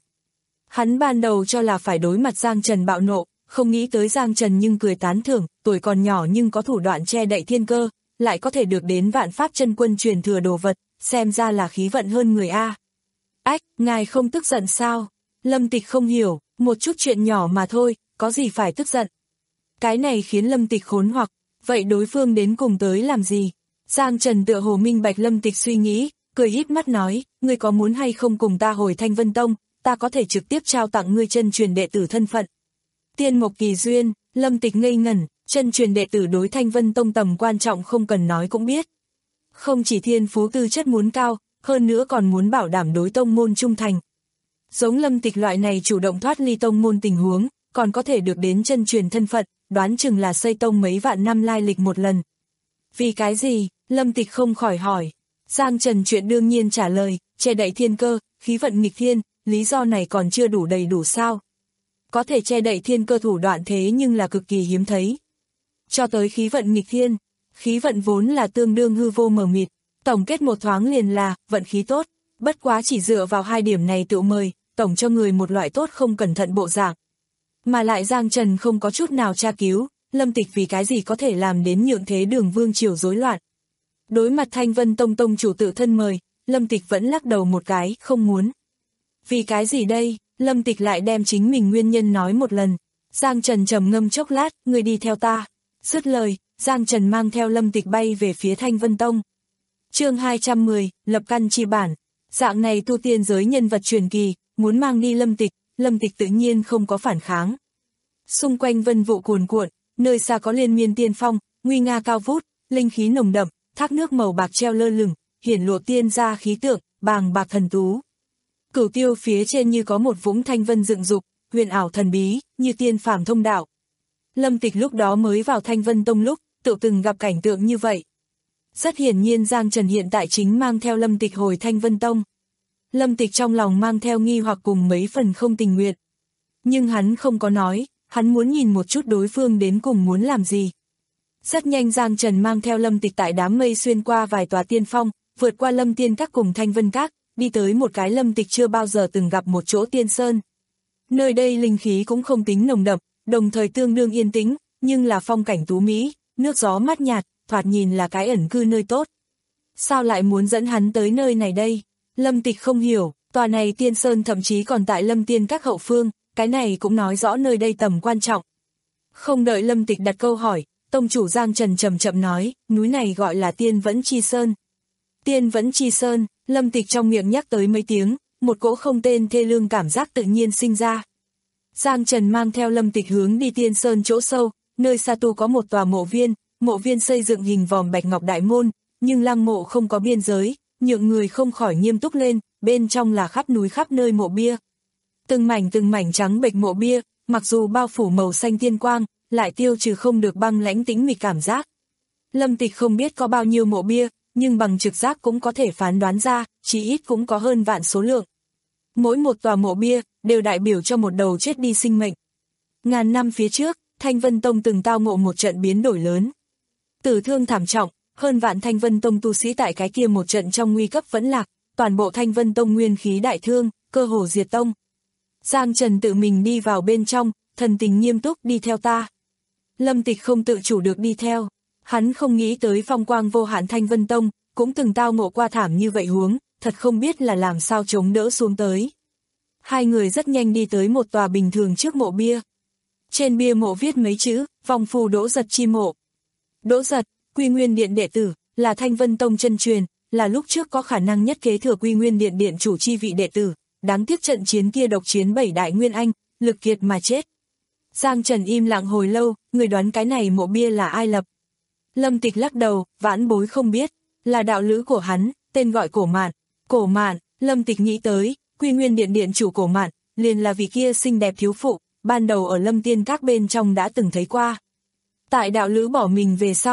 S2: Hắn ban đầu cho là phải đối mặt Giang Trần bạo nộ, không nghĩ tới Giang Trần nhưng cười tán thưởng, tuổi còn nhỏ nhưng có thủ đoạn che đậy thiên cơ, lại có thể được đến vạn pháp chân quân truyền thừa đồ vật, xem ra là khí vận hơn người A. Ách, ngài không tức giận sao? Lâm Tịch không hiểu, một chút chuyện nhỏ mà thôi, có gì phải tức giận. Cái này khiến Lâm Tịch khốn hoặc, vậy đối phương đến cùng tới làm gì? Giang Trần tựa hồ minh bạch Lâm Tịch suy nghĩ, cười híp mắt nói, ngươi có muốn hay không cùng ta hồi Thanh Vân Tông, ta có thể trực tiếp trao tặng ngươi chân truyền đệ tử thân phận. Tiên Mộc Kỳ Duyên, Lâm Tịch ngây ngẩn, chân truyền đệ tử đối Thanh Vân Tông tầm quan trọng không cần nói cũng biết. Không chỉ thiên phú tư chất muốn cao, hơn nữa còn muốn bảo đảm đối tông môn trung thành. Giống Lâm Tịch loại này chủ động thoát ly tông môn tình huống, còn có thể được đến chân truyền thân phận, đoán chừng là xây tông mấy vạn năm lai lịch một lần. Vì cái gì? Lâm Tịch không khỏi hỏi. Giang Trần chuyện đương nhiên trả lời, che đậy thiên cơ, khí vận nghịch thiên, lý do này còn chưa đủ đầy đủ sao? Có thể che đậy thiên cơ thủ đoạn thế nhưng là cực kỳ hiếm thấy. Cho tới khí vận nghịch thiên, khí vận vốn là tương đương hư vô mờ mịt, tổng kết một thoáng liền là vận khí tốt, bất quá chỉ dựa vào hai điểm này tự mời, tổng cho người một loại tốt không cẩn thận bộ dạng. Mà lại Giang Trần không có chút nào tra cứu, Lâm Tịch vì cái gì có thể làm đến nhượng thế Đường vương triều rối loạn. Đối mặt Thanh Vân Tông tông chủ tự thân mời, Lâm Tịch vẫn lắc đầu một cái, không muốn. Vì cái gì đây? Lâm Tịch lại đem chính mình nguyên nhân nói một lần. Giang Trần trầm ngâm chốc lát, người đi theo ta. Dứt lời, Giang Trần mang theo Lâm Tịch bay về phía Thanh Vân Tông. Chương hai trăm mười, lập căn chi bản. Dạng này tu tiên giới nhân vật truyền kỳ, muốn mang đi Lâm Tịch, Lâm Tịch tự nhiên không có phản kháng. Xung quanh vân vụ cuồn cuộn, nơi xa có liên miên tiên phong, nguy nga cao vút, linh khí nồng đậm, thác nước màu bạc treo lơ lửng, hiển lộ tiên gia khí tượng, bàng bạc thần tú. Cửu tiêu phía trên như có một vũng thanh vân dựng dục, huyền ảo thần bí, như tiên phàm thông đạo. Lâm Tịch lúc đó mới vào Thanh Vân Tông lúc, tự từng gặp cảnh tượng như vậy. Rất hiển nhiên Giang Trần hiện tại chính mang theo Lâm Tịch hồi Thanh Vân Tông. Lâm Tịch trong lòng mang theo nghi hoặc cùng mấy phần không tình nguyện. Nhưng hắn không có nói, hắn muốn nhìn một chút đối phương đến cùng muốn làm gì. Rất nhanh Giang Trần mang theo Lâm Tịch tại đám mây xuyên qua vài tòa tiên phong, vượt qua Lâm Tiên Các cùng Thanh Vân Các, đi tới một cái Lâm Tịch chưa bao giờ từng gặp một chỗ tiên sơn. Nơi đây linh khí cũng không tính nồng đậm, đồng thời tương đương yên tĩnh, nhưng là phong cảnh tú mỹ, nước gió mát nhạt, thoạt nhìn là cái ẩn cư nơi tốt. Sao lại muốn dẫn hắn tới nơi này đây? Lâm Tịch không hiểu, tòa này tiên sơn thậm chí còn tại Lâm Tiên Các hậu phương, cái này cũng nói rõ nơi đây tầm quan trọng. Không đợi Lâm Tịch đặt câu hỏi, tông chủ Giang Trần chậm chậm nói, núi này gọi là Tiên Vẫn Chi Sơn. Tiên Vẫn Chi Sơn, Lâm Tịch trong miệng nhắc tới mấy tiếng, một cỗ không tên thê lương cảm giác tự nhiên sinh ra. Giang Trần mang theo Lâm Tịch hướng đi Tiên Sơn chỗ sâu, nơi xa tu có một tòa mộ viên, mộ viên xây dựng hình vòm bạch ngọc đại môn, nhưng lăng mộ không có biên giới, nhượng người không khỏi nghiêm túc lên, bên trong là khắp núi khắp nơi mộ bia. Từng mảnh từng mảnh trắng bệch mộ bia, mặc dù bao phủ màu xanh tiên quang, lại tiêu trừ không được băng lãnh tĩnh mịch cảm giác. Lâm Tịch không biết có bao nhiêu mộ bia, nhưng bằng trực giác cũng có thể phán đoán ra, chỉ ít cũng có hơn vạn số lượng. Mỗi một tòa mộ bia, đều đại biểu cho một đầu chết đi sinh mệnh. Ngàn năm phía trước, Thanh Vân Tông từng tao ngộ một trận biến đổi lớn. Tử thương thảm trọng, hơn vạn Thanh Vân Tông tu sĩ tại cái kia một trận trong nguy cấp vẫn lạc, toàn bộ Thanh Vân Tông nguyên khí đại thương, cơ hồ diệt tông. Giang Trần tự mình đi vào bên trong, thần tình nghiêm túc đi theo ta. Lâm Tịch không tự chủ được đi theo, hắn không nghĩ tới phong quang vô hạn Thanh Vân Tông, cũng từng tao ngộ qua thảm như vậy huống, thật không biết là làm sao chống đỡ xuống tới. Hai người rất nhanh đi tới một tòa bình thường trước mộ bia. Trên bia mộ viết mấy chữ, vong phù Đỗ Giật chi mộ. Đỗ Giật, Quy Nguyên Điện đệ tử, là Thanh Vân Tông chân truyền, là lúc trước có khả năng nhất kế thừa Quy Nguyên Điện điện chủ chi vị đệ tử, đáng tiếc trận chiến kia độc chiến bảy đại nguyên anh, lực kiệt mà chết. Giang Trần im lặng hồi lâu, người đoán cái này mộ bia là ai lập? Lâm Tịch lắc đầu, vãn bối không biết, là đạo lữ của hắn, tên gọi Cổ Mạn. Cổ Mạn, Lâm Tịch nghĩ tới, Quy Nguyên Điện điện chủ Cổ Mạn, liền là vị kia xinh đẹp thiếu phụ, ban đầu ở Lâm Tiên Các bên trong đã từng thấy qua. Tại đạo lữ bỏ mình về sau,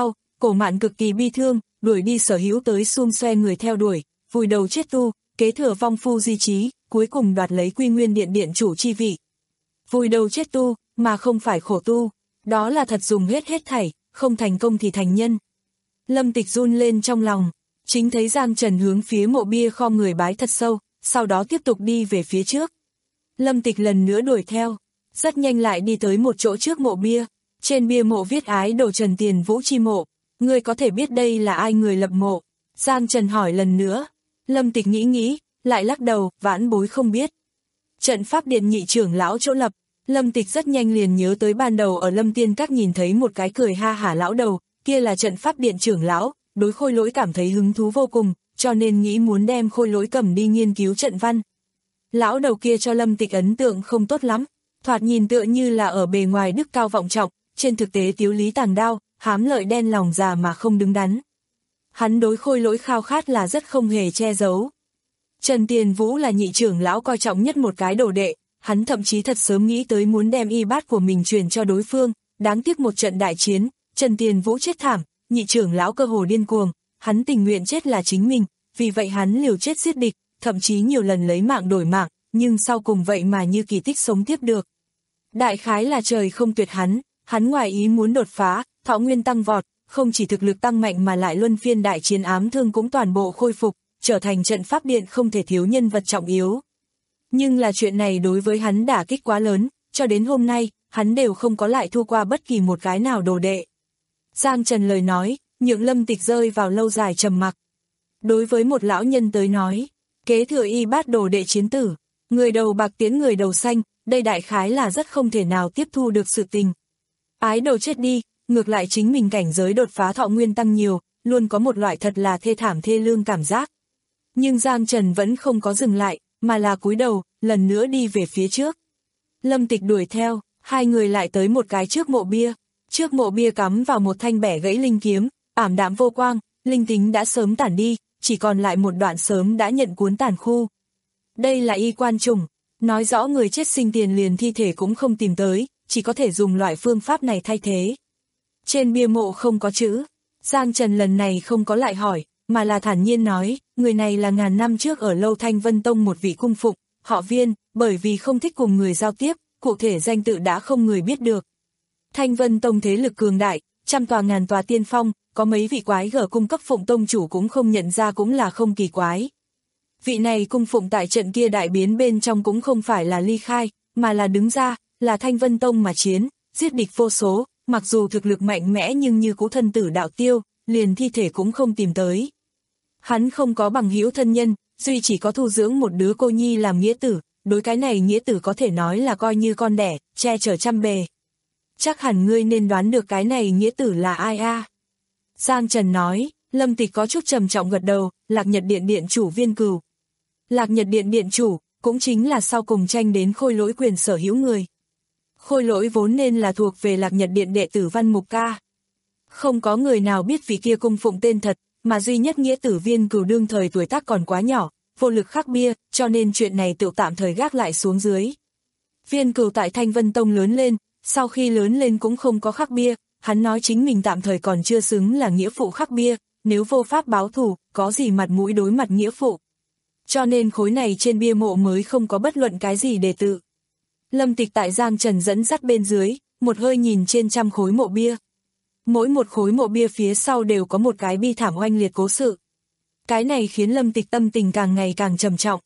S2: Cổ Mạn cực kỳ bi thương, đuổi đi sở hữu tới xung xoe người theo đuổi, vùi đầu chết tu, kế thừa vong phu di trí, cuối cùng đoạt lấy Quy Nguyên Điện điện chủ chi vị. Vùi đầu chết tu, mà không phải khổ tu, đó là thật dùng hết hết thảy, không thành công thì thành nhân. Lâm Tịch run lên trong lòng, chính thấy Giang Trần hướng phía mộ bia khom người bái thật sâu, sau đó tiếp tục đi về phía trước. Lâm Tịch lần nữa đuổi theo, rất nhanh lại đi tới một chỗ trước mộ bia, trên bia mộ viết ái đồ Trần Tiền Vũ chi mộ, ngươi có thể biết đây là ai người lập mộ? Giang Trần hỏi lần nữa, Lâm Tịch nghĩ nghĩ, lại lắc đầu, vãn bối không biết. Trận pháp điện nhị trưởng lão chỗ lập, Lâm Tịch rất nhanh liền nhớ tới ban đầu ở Lâm Tiên Các nhìn thấy một cái cười ha hả lão đầu, kia là trận pháp điện trưởng lão, đối Khôi Lỗi cảm thấy hứng thú vô cùng, cho nên nghĩ muốn đem Khôi Lỗi cầm đi nghiên cứu trận văn. Lão đầu kia cho Lâm Tịch ấn tượng không tốt lắm, thoạt nhìn tựa như là ở bề ngoài đức cao vọng trọng, trên thực tế tiếu lý tàng đao, hám lợi đen lòng già mà không đứng đắn. Hắn đối Khôi Lỗi khao khát là rất không hề che giấu. Trần Tiền Vũ là nhị trưởng lão coi trọng nhất một cái đồ đệ, hắn thậm chí thật sớm nghĩ tới muốn đem y bát của mình truyền cho đối phương, đáng tiếc một trận đại chiến, Trần Tiền Vũ chết thảm, nhị trưởng lão cơ hồ điên cuồng, hắn tình nguyện chết là chính mình, vì vậy hắn liều chết giết địch, thậm chí nhiều lần lấy mạng đổi mạng, nhưng sau cùng vậy mà như kỳ tích sống tiếp được. Đại khái là trời không tuyệt hắn, hắn ngoài ý muốn đột phá, thọ nguyên tăng vọt, không chỉ thực lực tăng mạnh mà lại luân phiên đại chiến ám thương cũng toàn bộ khôi phục, trở thành trận pháp điện không thể thiếu nhân vật trọng yếu. Nhưng là chuyện này đối với hắn đả kích quá lớn, cho đến hôm nay, hắn đều không có lại thua qua bất kỳ một cái nào đồ đệ. Giang Trần lời nói, nhượng Lâm Tịch rơi vào lâu dài trầm mặc. Đối với một lão nhân tới nói, kế thừa y bát đồ đệ chiến tử, người đầu bạc tiến người đầu xanh, đây đại khái là rất không thể nào tiếp thu được sự tình. Ái đồ chết đi, ngược lại chính mình cảnh giới đột phá thọ nguyên tăng nhiều, luôn có một loại thật là thê thảm thê lương cảm giác. Nhưng Giang Trần vẫn không có dừng lại, mà là cúi đầu, lần nữa đi về phía trước. Lâm Tịch đuổi theo, hai người lại tới một cái trước mộ bia. Trước mộ bia cắm vào một thanh bẻ gãy linh kiếm, ảm đạm vô quang, linh tính đã sớm tản đi, chỉ còn lại một đoạn sớm đã nhận cuốn tàn khu. Đây là y quan trùng, nói rõ người chết sinh tiền liền thi thể cũng không tìm tới, chỉ có thể dùng loại phương pháp này thay thế. Trên bia mộ không có chữ, Giang Trần lần này không có lại hỏi, mà là thản nhiên nói, người này là ngàn năm trước ở Lâu Thanh Vân Tông một vị cung phụng, họ Viên, bởi vì không thích cùng người giao tiếp, cụ thể danh tự đã không người biết được. Thanh Vân Tông thế lực cường đại, trăm tòa ngàn tòa tiên phong, có mấy vị quái gở cung cấp phụng tông chủ cũng không nhận ra cũng là không kỳ quái. Vị này cung phụng tại trận kia đại biến bên trong cũng không phải là ly khai, mà là đứng ra, là Thanh Vân Tông mà chiến, giết địch vô số, mặc dù thực lực mạnh mẽ nhưng như cũ thân tử đạo tiêu, liền thi thể cũng không tìm tới. Hắn không có bằng hữu thân nhân, duy chỉ có thu dưỡng một đứa cô nhi làm nghĩa tử, đối cái này nghĩa tử có thể nói là coi như con đẻ, che chở trăm bề. Chắc hẳn ngươi nên đoán được cái này nghĩa tử là ai a? Giang Trần nói, Lâm Tịch có chút trầm trọng gật đầu, Lạc Nhật Điện điện chủ Viên Cừu. Lạc Nhật Điện điện chủ, cũng chính là sau cùng tranh đến Khôi Lỗi quyền sở hữu người. Khôi Lỗi vốn nên là thuộc về Lạc Nhật Điện đệ tử Văn Mục Ca. Không có người nào biết vị kia cung phụng tên thật, mà duy nhất nghĩa tử Viên Cừu đương thời tuổi tác còn quá nhỏ, vô lực khắc bia, cho nên chuyện này tự tạm thời gác lại xuống dưới. Viên Cừu tại Thanh Vân Tông lớn lên, sau khi lớn lên cũng không có khắc bia, hắn nói chính mình tạm thời còn chưa xứng là nghĩa phụ khắc bia, nếu vô pháp báo thù, có gì mặt mũi đối mặt nghĩa phụ. Cho nên khối này trên bia mộ mới không có bất luận cái gì đề tự. Lâm Tịch tại Giang Trần dẫn dắt bên dưới, một hơi nhìn trên trăm khối mộ bia. Mỗi một khối mộ bia phía sau đều có một cái bi thảm oanh liệt cố sự. Cái này khiến Lâm Tịch tâm tình càng ngày càng trầm trọng.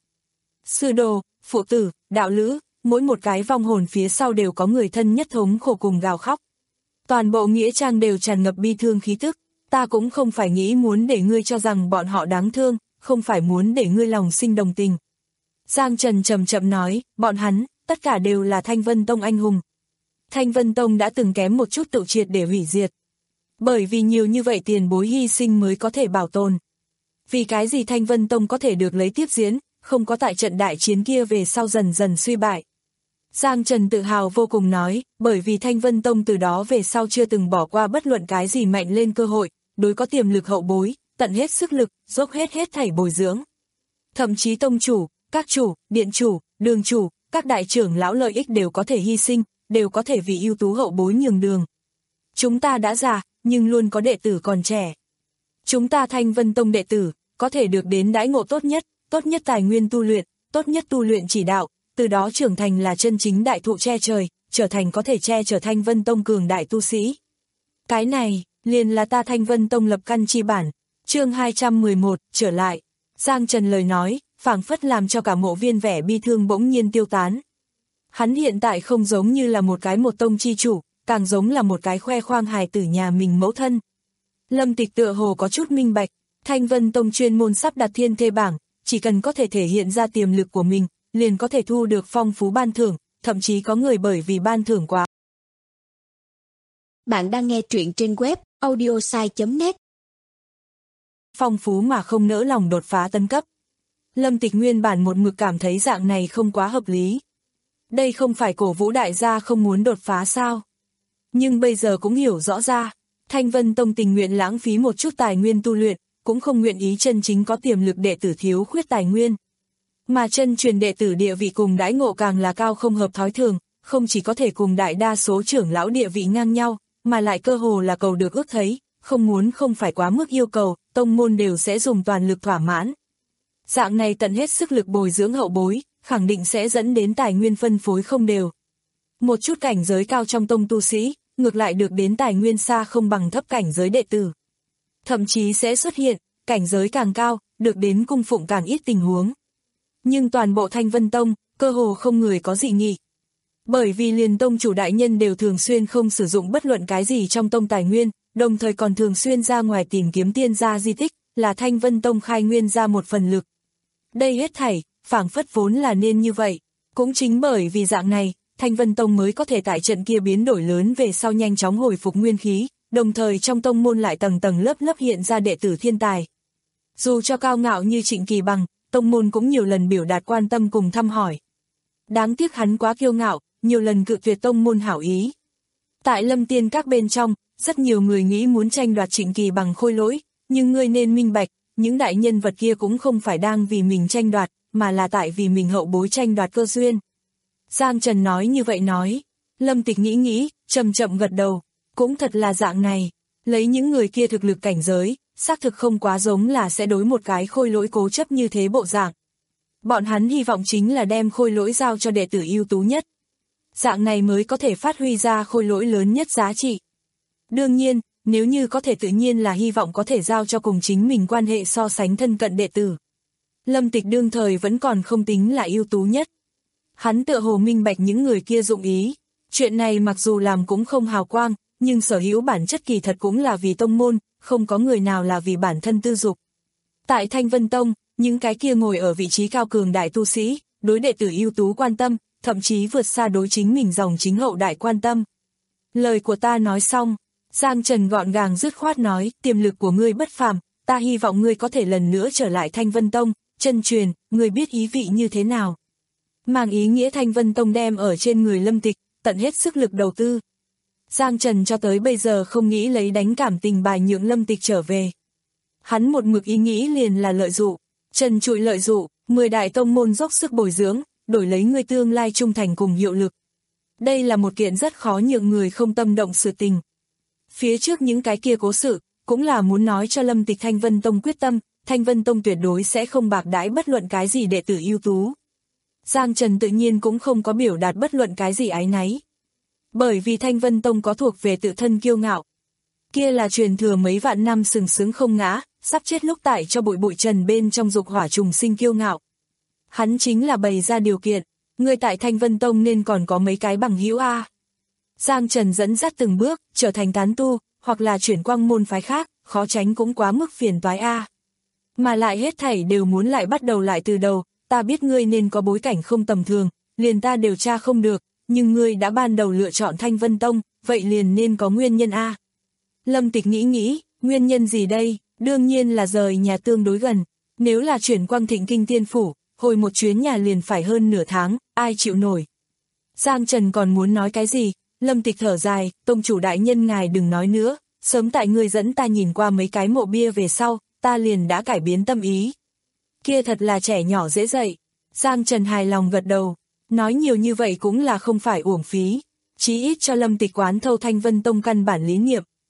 S2: Sư đồ, phụ tử, đạo lữ, mỗi một cái vong hồn phía sau đều có người thân nhất thống khổ cùng gào khóc. Toàn bộ nghĩa trang đều tràn ngập bi thương khí tức, ta cũng không phải nghĩ muốn để ngươi cho rằng bọn họ đáng thương, không phải muốn để ngươi lòng sinh đồng tình. Giang Trần chậm chậm nói, bọn hắn, tất cả đều là Thanh Vân Tông anh hùng. Thanh Vân Tông đã từng kém một chút tự triệt để hủy diệt. Bởi vì nhiều như vậy tiền bối hy sinh mới có thể bảo tồn. Vì cái gì Thanh Vân Tông có thể được lấy tiếp diễn, không có tại trận đại chiến kia về sau dần dần suy bại. Giang Trần tự hào vô cùng nói, bởi vì Thanh Vân Tông từ đó về sau chưa từng bỏ qua bất luận cái gì mạnh lên cơ hội, đối có tiềm lực hậu bối, tận hết sức lực, dốc hết hết thảy bồi dưỡng. Thậm chí tông chủ, các chủ, điện chủ, đường chủ, các đại trưởng lão lợi ích đều có thể hy sinh, đều có thể vì ưu tú hậu bối nhường đường. Chúng ta đã già, nhưng luôn có đệ tử còn trẻ. Chúng ta Thanh Vân Tông đệ tử, có thể được đến đãi ngộ tốt nhất, tốt nhất tài nguyên tu luyện, tốt nhất tu luyện chỉ đạo, từ đó trưởng thành là chân chính đại thụ che trời, trở thành có thể che chở Thanh Vân Tông cường đại tu sĩ. Cái này, liền là ta Thanh Vân Tông lập căn chi bản. Chương hai trăm mười một, trở lại. Giang Trần lời nói, phảng phất làm cho cả Mộ Viên vẻ bi thương bỗng nhiên tiêu tán. Hắn hiện tại không giống như là một cái một tông chi chủ, càng giống là một cái khoe khoang hài tử nhà mình mẫu thân. Lâm Tịch tựa hồ có chút minh bạch, Thanh Vân Tông chuyên môn sắp đặt thiên thê bảng, chỉ cần có thể thể hiện ra tiềm lực của mình, liền có thể thu được phong phú ban thưởng, thậm chí có người bởi vì ban thưởng quá.
S3: Bạn đang nghe truyện trên web audiosai chấm net.
S2: Phong phú mà không nỡ lòng đột phá tân cấp. Lâm Tịch nguyên bản một mực cảm thấy dạng này không quá hợp lý. Đây không phải cổ vũ đại gia không muốn đột phá sao? Nhưng bây giờ cũng hiểu rõ ra, Thanh Vân Tông tình nguyện lãng phí một chút tài nguyên tu luyện, cũng không nguyện ý chân chính có tiềm lực đệ tử thiếu khuyết tài nguyên. Mà chân truyền đệ tử địa vị cùng đãi ngộ càng là cao không hợp thói thường, không chỉ có thể cùng đại đa số trưởng lão địa vị ngang nhau, mà lại cơ hồ là cầu được ước thấy, không muốn không phải quá mức yêu cầu, tông môn đều sẽ dùng toàn lực thỏa mãn. Dạng này tận hết sức lực bồi dưỡng hậu bối, khẳng định sẽ dẫn đến tài nguyên phân phối không đều. Một chút cảnh giới cao trong tông tu sĩ, ngược lại được đến tài nguyên xa không bằng thấp cảnh giới đệ tử. Thậm chí sẽ xuất hiện, cảnh giới càng cao, được đến cung phụng càng ít tình huống. Nhưng toàn bộ Thanh Vân Tông, cơ hồ không người có dị nghị. Bởi vì liền tông chủ đại nhân đều thường xuyên không sử dụng bất luận cái gì trong tông tài nguyên, đồng thời còn thường xuyên ra ngoài tìm kiếm tiên gia di tích, là Thanh Vân Tông khai nguyên ra một phần lực. Đây hết thảy, phảng phất vốn là nên như vậy. Cũng chính bởi vì dạng này, Thanh Vân Tông mới có thể tại trận kia biến đổi lớn về sau nhanh chóng hồi phục nguyên khí, đồng thời trong tông môn lại tầng tầng lớp lớp hiện ra đệ tử thiên tài. Dù cho cao ngạo như Trịnh Kỳ Bằng, tông môn cũng nhiều lần biểu đạt quan tâm cùng thăm hỏi. Đáng tiếc hắn quá kiêu ngạo, nhiều lần cự tuyệt tông môn hảo ý. Tại Lâm Tiên các bên trong, rất nhiều người nghĩ muốn tranh đoạt Trịnh Kỳ Bằng khôi lỗi, nhưng ngươi nên minh bạch, những đại nhân vật kia cũng không phải đang vì mình tranh đoạt, mà là tại vì mình hậu bối tranh đoạt cơ duyên. Giang Trần nói như vậy nói, Lâm Tịch nghĩ nghĩ, chậm chậm gật đầu, cũng thật là dạng này, lấy những người kia thực lực cảnh giới, xác thực không quá giống là sẽ đối một cái khôi lỗi cố chấp như thế bộ dạng. Bọn hắn hy vọng chính là đem khôi lỗi giao cho đệ tử ưu tú nhất. Dạng này mới có thể phát huy ra khôi lỗi lớn nhất giá trị. Đương nhiên, nếu như có thể tự nhiên là hy vọng có thể giao cho cùng chính mình quan hệ so sánh thân cận đệ tử. Lâm Tịch đương thời vẫn còn không tính là ưu tú nhất. Hắn tựa hồ minh bạch những người kia dụng ý. Chuyện này mặc dù làm cũng không hào quang, nhưng sở hữu bản chất kỳ thật cũng là vì tông môn, không có người nào là vì bản thân tư dục. Tại Thanh Vân Tông, những cái kia ngồi ở vị trí cao cường đại tu sĩ, đối đệ tử ưu tú quan tâm, thậm chí vượt xa đối chính mình dòng chính hậu đại quan tâm. Lời của ta nói xong, Giang Trần gọn gàng dứt khoát nói, tiềm lực của ngươi bất phàm, ta hy vọng ngươi có thể lần nữa trở lại Thanh Vân Tông, chân truyền, ngươi biết ý vị như thế nào. Mang ý nghĩa Thanh Vân Tông đem ở trên người Lâm Tịch, tận hết sức lực đầu tư. Giang Trần cho tới bây giờ không nghĩ lấy đánh cảm tình bài nhượng Lâm Tịch trở về. Hắn một mực ý nghĩ liền là lợi dụ, trần trụi lợi dụ, mười đại tông môn dốc sức bồi dưỡng, đổi lấy người tương lai trung thành cùng hiệu lực. Đây là một kiện rất khó nhượng người không tâm động sự tình. Phía trước những cái kia cố sự, cũng là muốn nói cho Lâm Tịch Thanh Vân Tông quyết tâm, Thanh Vân Tông tuyệt đối sẽ không bạc đãi bất luận cái gì đệ tử ưu tú. Giang Trần tự nhiên cũng không có biểu đạt bất luận cái gì áy náy. Bởi vì Thanh Vân Tông có thuộc về tự thân kiêu ngạo. Kia là truyền thừa mấy vạn năm sừng sững không ngã, sắp chết lúc tại cho bụi bụi trần bên trong dục hỏa trùng sinh kiêu ngạo. Hắn chính là bày ra điều kiện, người tại Thanh Vân Tông nên còn có mấy cái bằng hữu a. Giang Trần dẫn dắt từng bước, trở thành tán tu, hoặc là chuyển quang môn phái khác, khó tránh cũng quá mức phiền toái a. Mà lại hết thảy đều muốn lại bắt đầu lại từ đầu, ta biết ngươi nên có bối cảnh không tầm thường, liền ta điều tra không được, nhưng ngươi đã ban đầu lựa chọn Thanh Vân Tông, vậy liền nên có nguyên nhân a. Lâm Tịch nghĩ nghĩ, nguyên nhân gì đây, đương nhiên là rời nhà tương đối gần, nếu là chuyển quang Thịnh Kinh Tiên Phủ, hồi một chuyến nhà liền phải hơn nửa tháng, ai chịu nổi. Giang Trần còn muốn nói cái gì, Lâm Tịch thở dài, tông chủ đại nhân ngài đừng nói nữa, sớm tại ngươi dẫn ta nhìn qua mấy cái mộ bia về sau, ta liền đã cải biến tâm ý. Kia thật là trẻ nhỏ dễ dạy. Giang Trần hài lòng gật đầu, nói nhiều như vậy cũng là không phải uổng phí, chí ít cho Lâm Tịch quán thâu Thanh Vân Tông căn bản lý niệm.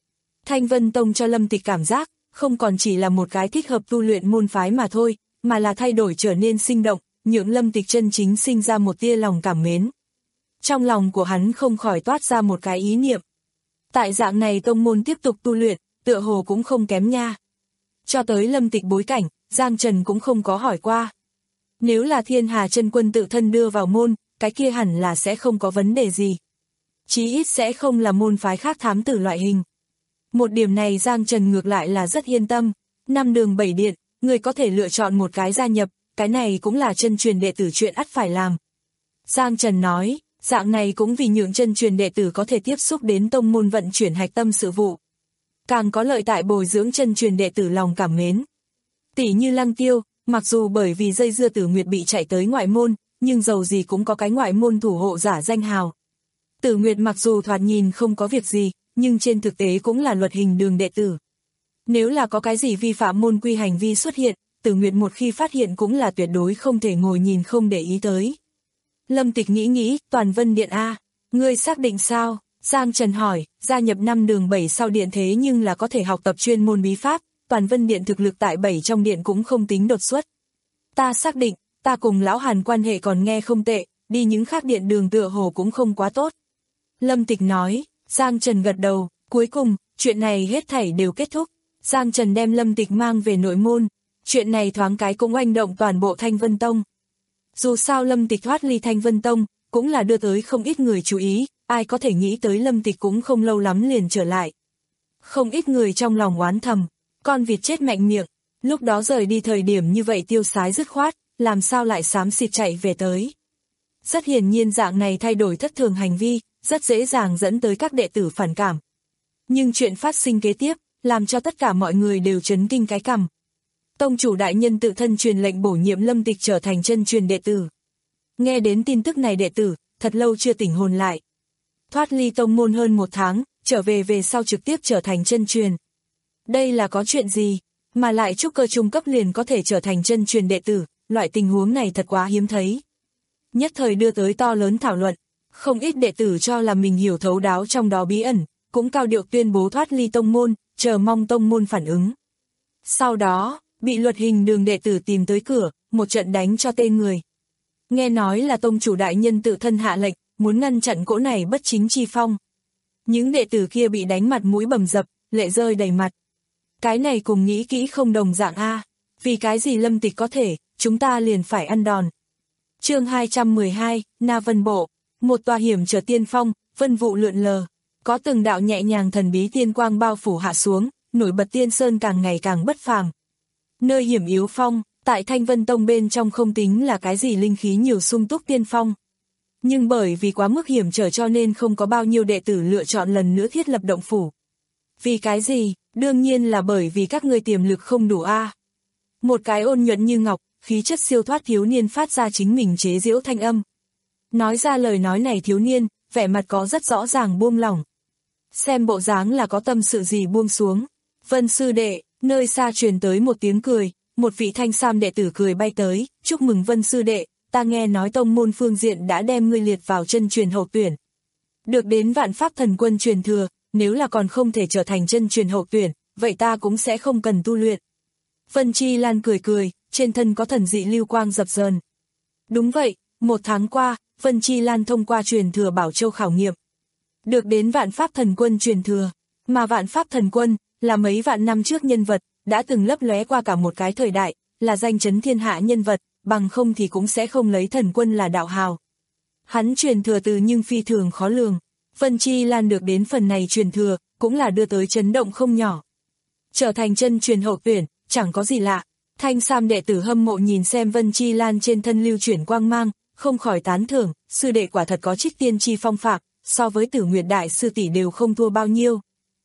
S2: Thanh Vân Tông cho Lâm Tịch cảm giác, không còn chỉ là một cái thích hợp tu luyện môn phái mà thôi, mà là thay đổi trở nên sinh động, nhượng Lâm Tịch chân chính sinh ra một tia lòng cảm mến. Trong lòng của hắn không khỏi toát ra một cái ý niệm. Tại dạng này tông môn tiếp tục tu luyện, tựa hồ cũng không kém nha. Cho tới Lâm Tịch bối cảnh, Giang Trần cũng không có hỏi qua. Nếu là Thiên Hà Chân Quân tự thân đưa vào môn, cái kia hẳn là sẽ không có vấn đề gì. Chí ít sẽ không là môn phái khác thám tử loại hình. Một điểm này Giang Trần ngược lại là rất yên tâm. Năm đường bảy điện, người có thể lựa chọn một cái gia nhập, cái này cũng là chân truyền đệ tử chuyện ắt phải làm. Giang Trần nói, dạng này cũng vì nhượng chân truyền đệ tử có thể tiếp xúc đến tông môn vận chuyển hạch tâm sự vụ. Càng có lợi tại bồi dưỡng chân truyền đệ tử lòng cảm mến. Tỷ như Lăng Tiêu, mặc dù bởi vì dây dưa Tử Nguyệt bị chạy tới ngoại môn, nhưng dầu gì cũng có cái ngoại môn thủ hộ giả danh hào. Tử Nguyệt mặc dù thoạt nhìn không có việc gì, nhưng trên thực tế cũng là luật hình đường đệ tử. Nếu là có cái gì vi phạm môn quy hành vi xuất hiện, Tử Nguyệt một khi phát hiện cũng là tuyệt đối không thể ngồi nhìn không để ý tới. Lâm Tịch nghĩ nghĩ, Toàn Vân Điện A, ngươi xác định sao? Giang Trần hỏi, gia nhập năm đường bảy sau điện thế nhưng là có thể học tập chuyên môn bí pháp, Toàn Vân Điện thực lực tại bảy trong điện cũng không tính đột xuất. Ta xác định, ta cùng lão Hàn quan hệ còn nghe không tệ, đi những khác điện đường tựa hồ cũng không quá tốt. Lâm Tịch nói, Giang Trần gật đầu, cuối cùng, chuyện này hết thảy đều kết thúc. Giang Trần đem Lâm Tịch mang về nội môn, chuyện này thoáng cái cũng oanh động toàn bộ Thanh Vân Tông. Dù sao Lâm Tịch thoát ly Thanh Vân Tông, cũng là đưa tới không ít người chú ý, ai có thể nghĩ tới Lâm Tịch cũng không lâu lắm liền trở lại. Không ít người trong lòng oán thầm, con vịt chết mạnh miệng, lúc đó rời đi thời điểm như vậy tiêu sái dứt khoát, làm sao lại xám xịt chạy về tới. Rất hiển nhiên dạng này thay đổi thất thường hành vi, rất dễ dàng dẫn tới các đệ tử phản cảm. Nhưng chuyện phát sinh kế tiếp, làm cho tất cả mọi người đều chấn kinh cái cằm. Tông chủ đại nhân tự thân truyền lệnh bổ nhiệm Lâm Tịch trở thành chân truyền đệ tử. Nghe đến tin tức này đệ tử, thật lâu chưa tỉnh hồn lại. Thoát ly tông môn hơn một tháng, trở về về sau trực tiếp trở thành chân truyền. Đây là có chuyện gì, mà lại trúc cơ trung cấp liền có thể trở thành chân truyền đệ tử, loại tình huống này thật quá hiếm thấy. Nhất thời đưa tới to lớn thảo luận, không ít đệ tử cho là mình hiểu thấu đáo trong đó bí ẩn, cũng cao điệu tuyên bố thoát ly tông môn, chờ mong tông môn phản ứng. Sau đó, bị luật hình đường đệ tử tìm tới cửa, một trận đánh cho tên người. Nghe nói là tông chủ đại nhân tự thân hạ lệnh, muốn ngăn chặn cỗ này bất chính chi phong. Những đệ tử kia bị đánh mặt mũi bầm dập, lệ rơi đầy mặt. Cái này cùng nghĩ kỹ không đồng dạng a, vì cái gì Lâm Tịch có thể, chúng ta liền phải ăn đòn. Chương hai trăm mười hai, Na Vân Bộ, một tòa hiểm trở tiên phong, vân vụ lượn lờ, có từng đạo nhẹ nhàng thần bí tiên quang bao phủ hạ xuống, nổi bật tiên sơn càng ngày càng bất phàm. Nơi hiểm yếu phong, tại Thanh Vân Tông bên trong không tính là cái gì linh khí nhiều sung túc tiên phong. Nhưng bởi vì quá mức hiểm trở cho nên không có bao nhiêu đệ tử lựa chọn lần nữa thiết lập động phủ. Vì cái gì? Đương nhiên là bởi vì các ngươi tiềm lực không đủ a. Một cái ôn nhuận như ngọc, khí chất siêu thoát thiếu niên phát ra chính mình chế giễu thanh âm. Nói ra lời nói này thiếu niên, vẻ mặt có rất rõ ràng buông lỏng. Xem bộ dáng là có tâm sự gì buông xuống. Vân sư đệ, nơi xa truyền tới một tiếng cười, một vị thanh sam đệ tử cười bay tới, chúc mừng Vân sư đệ, ta nghe nói tông môn phương diện đã đem ngươi liệt vào chân truyền hậu tuyển. Được đến vạn pháp thần quân truyền thừa, nếu là còn không thể trở thành chân truyền hậu tuyển, vậy ta cũng sẽ không cần tu luyện. Vân Chi Lan cười cười, trên thân có thần dị lưu quang dập dờn. Đúng vậy, một tháng qua, Vân Chi Lan thông qua truyền thừa Bảo Châu khảo nghiệm. Được đến vạn pháp thần quân truyền thừa, mà vạn pháp thần quân, là mấy vạn năm trước nhân vật, đã từng lấp lóe qua cả một cái thời đại, là danh chấn thiên hạ nhân vật, bằng không thì cũng sẽ không lấy thần quân là đạo hào. Hắn truyền thừa từ nhưng phi thường khó lường, Vân Chi Lan được đến phần này truyền thừa, cũng là đưa tới chấn động không nhỏ. Trở thành chân truyền hậu tuyển, chẳng có gì lạ, thanh sam đệ tử hâm mộ nhìn xem Vân Chi Lan trên thân lưu chuyển quang mang, không khỏi tán thưởng, sư đệ quả thật có trích tiên chi phong phạm, so với Tử Nguyệt đại sư tỷ đều không thua bao nhiêu.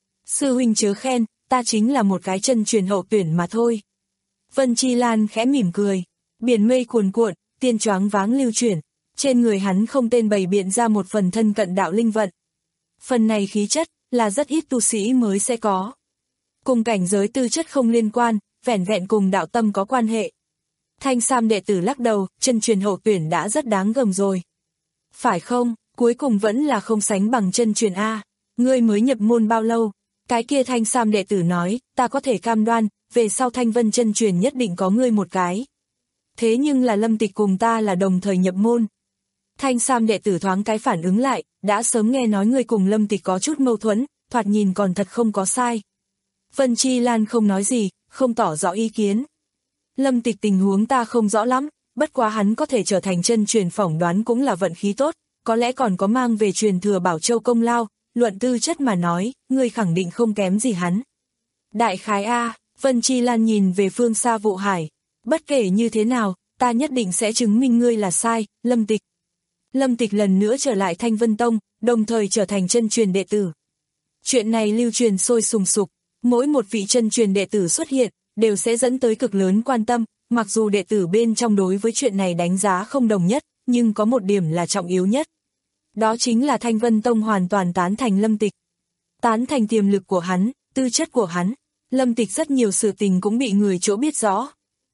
S2: Sư huynh chớ khen, ta chính là một cái chân truyền hậu tuyển mà thôi. Vân Chi Lan khẽ mỉm cười, biển mây cuồn cuộn, tiên choáng váng lưu chuyển, trên người hắn không tên bày biện ra một phần thân cận đạo linh vận. Phần này khí chất, là rất ít tu sĩ mới sẽ có. Cùng cảnh giới tư chất không liên quan, vẻn vẹn cùng đạo tâm có quan hệ. Thanh sam đệ tử lắc đầu, chân truyền hậu tuyển đã rất đáng gờm rồi. Phải không, cuối cùng vẫn là không sánh bằng chân truyền A, ngươi mới nhập môn bao lâu? Cái kia Thanh Sam đệ tử nói, ta có thể cam đoan, về sau Thanh Vân chân truyền nhất định có ngươi một cái. Thế nhưng là Lâm Tịch cùng ta là đồng thời nhập môn. Thanh Sam đệ tử thoáng cái phản ứng lại, đã sớm nghe nói ngươi cùng Lâm Tịch có chút mâu thuẫn, thoạt nhìn còn thật không có sai. Vân Chi Lan không nói gì, không tỏ rõ ý kiến. Lâm Tịch tình huống ta không rõ lắm, bất quá hắn có thể trở thành chân truyền phỏng đoán cũng là vận khí tốt, có lẽ còn có mang về truyền thừa Bảo Châu công lao, luận tư chất mà nói, ngươi khẳng định không kém gì hắn. Đại khái A, Vân Chi Lan nhìn về phương xa Vụ Hải, bất kể như thế nào, ta nhất định sẽ chứng minh ngươi là sai, Lâm Tịch. Lâm Tịch lần nữa trở lại Thanh Vân Tông, đồng thời trở thành chân truyền đệ tử. Chuyện này lưu truyền sôi sùng sục, mỗi một vị chân truyền đệ tử xuất hiện, đều sẽ dẫn tới cực lớn quan tâm, mặc dù đệ tử bên trong đối với chuyện này đánh giá không đồng nhất, nhưng có một điểm là trọng yếu nhất. Đó chính là Thanh Vân Tông hoàn toàn tán thành Lâm Tịch. Tán thành tiềm lực của hắn, tư chất của hắn. Lâm Tịch rất nhiều sự tình cũng bị người chỗ biết rõ.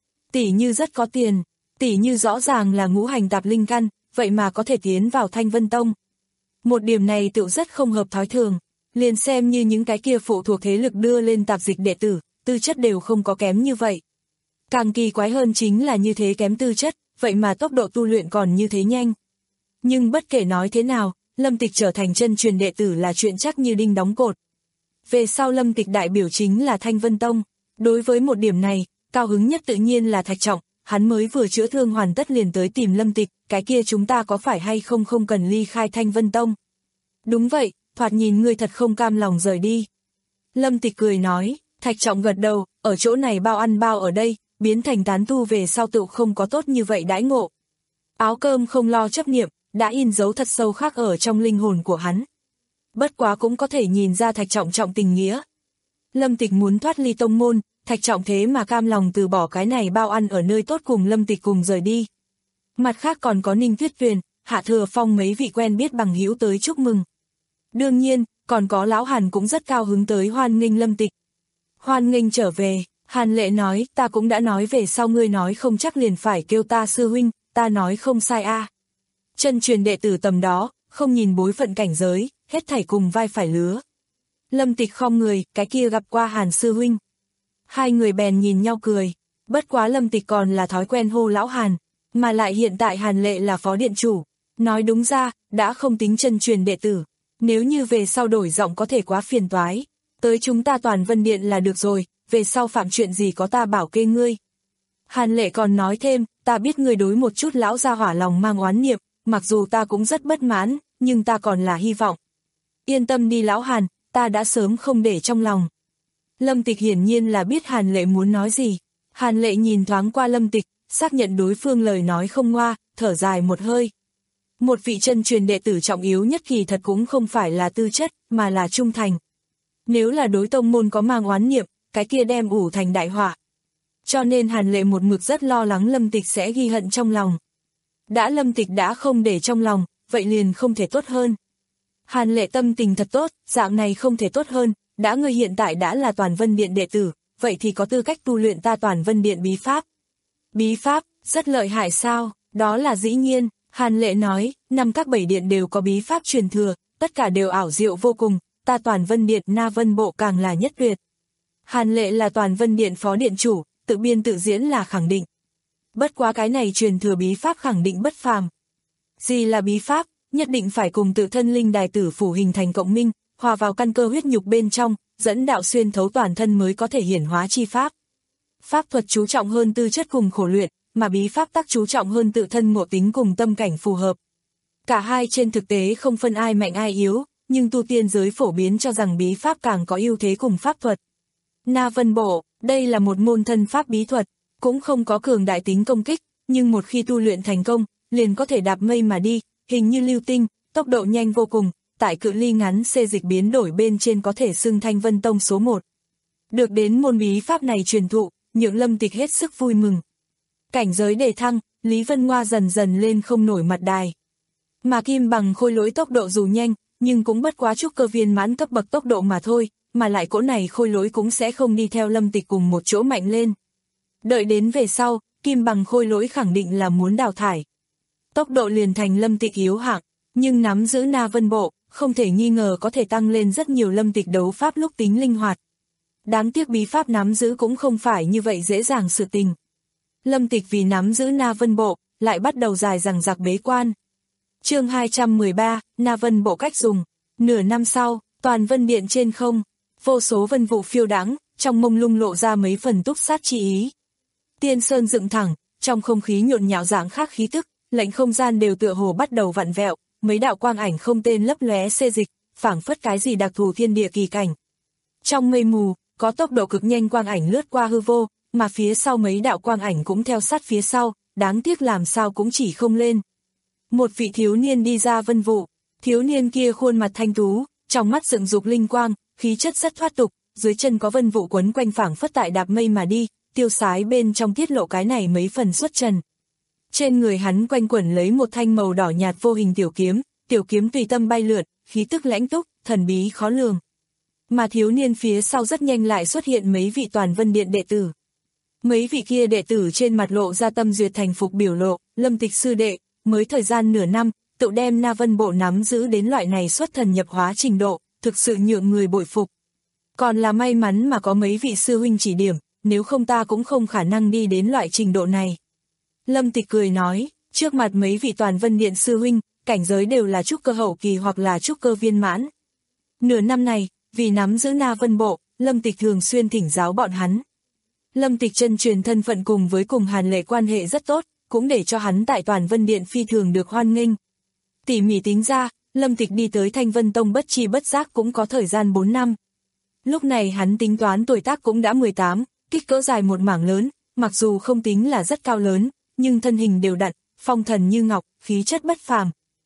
S2: Tỷ như rất có tiền, tỷ như rõ ràng là ngũ hành tạp linh căn, vậy mà có thể tiến vào Thanh Vân Tông. Một điểm này tự rất không hợp thói thường, liền xem như những cái kia phụ thuộc thế lực đưa lên tạp dịch đệ tử, tư chất đều không có kém như vậy. Càng kỳ quái hơn chính là như thế kém tư chất, vậy mà tốc độ tu luyện còn như thế nhanh. Nhưng bất kể nói thế nào, Lâm Tịch trở thành chân truyền đệ tử là chuyện chắc như đinh đóng cột. Về sau Lâm Tịch đại biểu chính là Thanh Vân Tông. Đối với một điểm này, cao hứng nhất tự nhiên là Thạch Trọng, hắn mới vừa chữa thương hoàn tất liền tới tìm Lâm Tịch, cái kia chúng ta có phải hay không không cần ly khai Thanh Vân Tông. Đúng vậy, thoạt nhìn ngươi thật không cam lòng rời đi. Lâm Tịch cười nói, Thạch Trọng gật đầu, ở chỗ này bao ăn bao ở đây, biến thành tán tu về sau tự không có tốt như vậy đãi ngộ. Áo cơm không lo chấp niệm, đã in dấu thật sâu khác ở trong linh hồn của hắn. Bất quá cũng có thể nhìn ra Thạch Trọng trọng tình nghĩa. Lâm Tịch muốn thoát ly tông môn, Thạch Trọng thế mà cam lòng từ bỏ cái này bao ăn ở nơi tốt cùng Lâm Tịch cùng rời đi. Mặt khác còn có Ninh Tuyết Tuyền, Hạ Thừa Phong mấy vị quen biết bằng hữu tới chúc mừng. Đương nhiên, còn có Lão Hàn cũng rất cao hứng tới hoan nghênh Lâm Tịch. Hoan nghênh trở về, Hàn Lệ nói, ta cũng đã nói về sau ngươi nói không chắc liền phải kêu ta sư huynh, ta nói không sai a. À. Chân truyền đệ tử tầm đó, không nhìn bối phận cảnh giới, hết thảy cùng vai phải lứa. Lâm Tịch khom người, cái kia gặp qua Hàn sư huynh. Hai người bèn nhìn nhau cười, bất quá Lâm Tịch còn là thói quen hô Lão Hàn, mà lại hiện tại Hàn Lệ là phó điện chủ, nói đúng ra, đã không tính chân truyền đệ tử, nếu như về sau đổi giọng có thể quá phiền toái, tới chúng ta Toàn Vân Điện là được rồi, về sau phạm chuyện gì có ta bảo kê ngươi. Hàn Lệ còn nói thêm, ta biết ngươi đối một chút lão gia hỏa lòng mang oán niệm, mặc dù ta cũng rất bất mãn, nhưng ta còn là hy vọng. Yên tâm đi Lão Hàn, ta đã sớm không để trong lòng. Lâm Tịch hiển nhiên là biết Hàn Lệ muốn nói gì. Hàn Lệ nhìn thoáng qua Lâm Tịch, xác nhận đối phương lời nói không ngoa, thở dài một hơi. Một vị chân truyền đệ tử trọng yếu nhất kỳ thật cũng không phải là tư chất, mà là trung thành. Nếu là đối tông môn có mang oán niệm, cái kia đem ủ thành đại họa. Cho nên Hàn Lệ một mực rất lo lắng Lâm Tịch sẽ ghi hận trong lòng. Đã Lâm Tịch đã không để trong lòng, vậy liền không thể tốt hơn. Hàn Lệ tâm tình thật tốt, dạng này không thể tốt hơn, đã ngươi hiện tại đã là Toàn Vân Điện đệ tử, vậy thì có tư cách tu luyện ta Toàn Vân Điện bí pháp. Bí pháp, rất lợi hại sao, đó là dĩ nhiên, Hàn Lệ nói, năm các bảy điện đều có bí pháp truyền thừa, tất cả đều ảo diệu vô cùng, ta Toàn Vân Điện Na Vân Bộ càng là nhất tuyệt. Hàn Lệ là Toàn Vân Điện phó điện chủ, tự biên tự diễn là khẳng định. Bất quá cái này truyền thừa bí pháp khẳng định bất phàm. Gì là bí pháp, nhất định phải cùng tự thân linh đài tử phủ hình thành cộng minh, hòa vào căn cơ huyết nhục bên trong, dẫn đạo xuyên thấu toàn thân mới có thể hiển hóa chi pháp. Pháp thuật chú trọng hơn tư chất cùng khổ luyện, mà bí pháp tác chú trọng hơn tự thân ngộ tính cùng tâm cảnh phù hợp. Cả hai trên thực tế không phân ai mạnh ai yếu, nhưng tu tiên giới phổ biến cho rằng bí pháp càng có ưu thế cùng pháp thuật. Na Vân Bộ, đây là một môn thân pháp bí thuật, cũng không có cường đại tính công kích, nhưng một khi tu luyện thành công, liền có thể đạp mây mà đi, hình như lưu tinh, tốc độ nhanh vô cùng, tại cự ly ngắn xê dịch biến đổi bên trên có thể xưng Thanh Vân Tông số một. Được đến môn bí pháp này truyền thụ, nhượng Lâm Tịch hết sức vui mừng. Cảnh giới đề thăng, Lý Vân Ngoa dần dần lên không nổi mặt đài. Mà Kim Bằng Khôi Lỗi tốc độ dù nhanh, nhưng cũng bất quá trúc cơ viên mãn cấp bậc tốc độ mà thôi, mà lại cỗ này Khôi Lỗi cũng sẽ không đi theo Lâm Tịch cùng một chỗ mạnh lên. Đợi đến về sau, Kim Bằng Khôi Lỗi khẳng định là muốn đào thải. Tốc độ liền thành Lâm Tịch yếu hạng, nhưng nắm giữ Na Vân Bộ, không thể nghi ngờ có thể tăng lên rất nhiều Lâm Tịch đấu pháp lúc tính linh hoạt. Đáng tiếc bí pháp nắm giữ cũng không phải như vậy dễ dàng sự tình. Lâm Tịch vì nắm giữ Na Vân Bộ, lại bắt đầu dài dằng dặc bế quan. Chương hai trăm mười ba, Na Vân Bộ cách dùng. Nửa năm sau, toàn vân điện trên không, vô số vân vụ phiêu đãng, trong mông lung lộ ra mấy phần túc sát chi ý. Tiên sơn dựng thẳng, trong không khí nhộn nhạo dạng khác khí tức, lệnh không gian đều tựa hồ bắt đầu vặn vẹo, mấy đạo quang ảnh không tên lấp lóe xê dịch, phảng phất cái gì đặc thù thiên địa kỳ cảnh. Trong mây mù, có tốc độ cực nhanh quang ảnh lướt qua hư vô, mà phía sau mấy đạo quang ảnh cũng theo sát phía sau, đáng tiếc làm sao cũng chỉ không lên. Một vị thiếu niên đi ra vân vụ, thiếu niên kia khuôn mặt thanh tú, trong mắt dựng dục linh quang, khí chất rất thoát tục, dưới chân có vân vụ quấn quanh phảng phất tại đạp mây mà đi, tiêu sái bên trong tiết lộ cái này mấy phần xuất trần. Trên người hắn quanh quẩn lấy một thanh màu đỏ nhạt vô hình tiểu kiếm, tiểu kiếm tùy tâm bay lượn, khí tức lãnh túc, thần bí khó lường. Mà thiếu niên phía sau rất nhanh lại xuất hiện mấy vị toàn vân điện đệ tử. Mấy vị kia đệ tử trên mặt lộ ra tâm duyệt thành phục biểu lộ, Lâm Tịch sư đệ, mới thời gian nửa năm, tự đem Na Vân Bộ nắm giữ đến loại này xuất thần nhập hóa trình độ, thực sự nhượng người bội phục. Còn là may mắn mà có mấy vị sư huynh chỉ điểm, nếu không ta cũng không khả năng đi đến loại trình độ này. Lâm Tịch cười nói, trước mặt mấy vị toàn vân điện sư huynh, cảnh giới đều là trúc cơ hậu kỳ hoặc là trúc cơ viên mãn. Nửa năm này, vì nắm giữ Na Vân Bộ, Lâm Tịch thường xuyên thỉnh giáo bọn hắn. Lâm Tịch chân truyền thân phận cùng với cùng Hàn Lệ quan hệ rất tốt, cũng để cho hắn tại toàn vân điện phi thường được hoan nghênh. Tỉ mỉ tính ra, Lâm Tịch đi tới Thanh Vân Tông bất chi bất giác cũng có thời gian bốn năm. Lúc này hắn tính toán tuổi tác cũng đã mười tám, kích cỡ dài một mảng lớn, mặc dù không tính là rất cao lớn, nhưng thân hình đều đặn, phong thần như ngọc, khí chất bất phàm.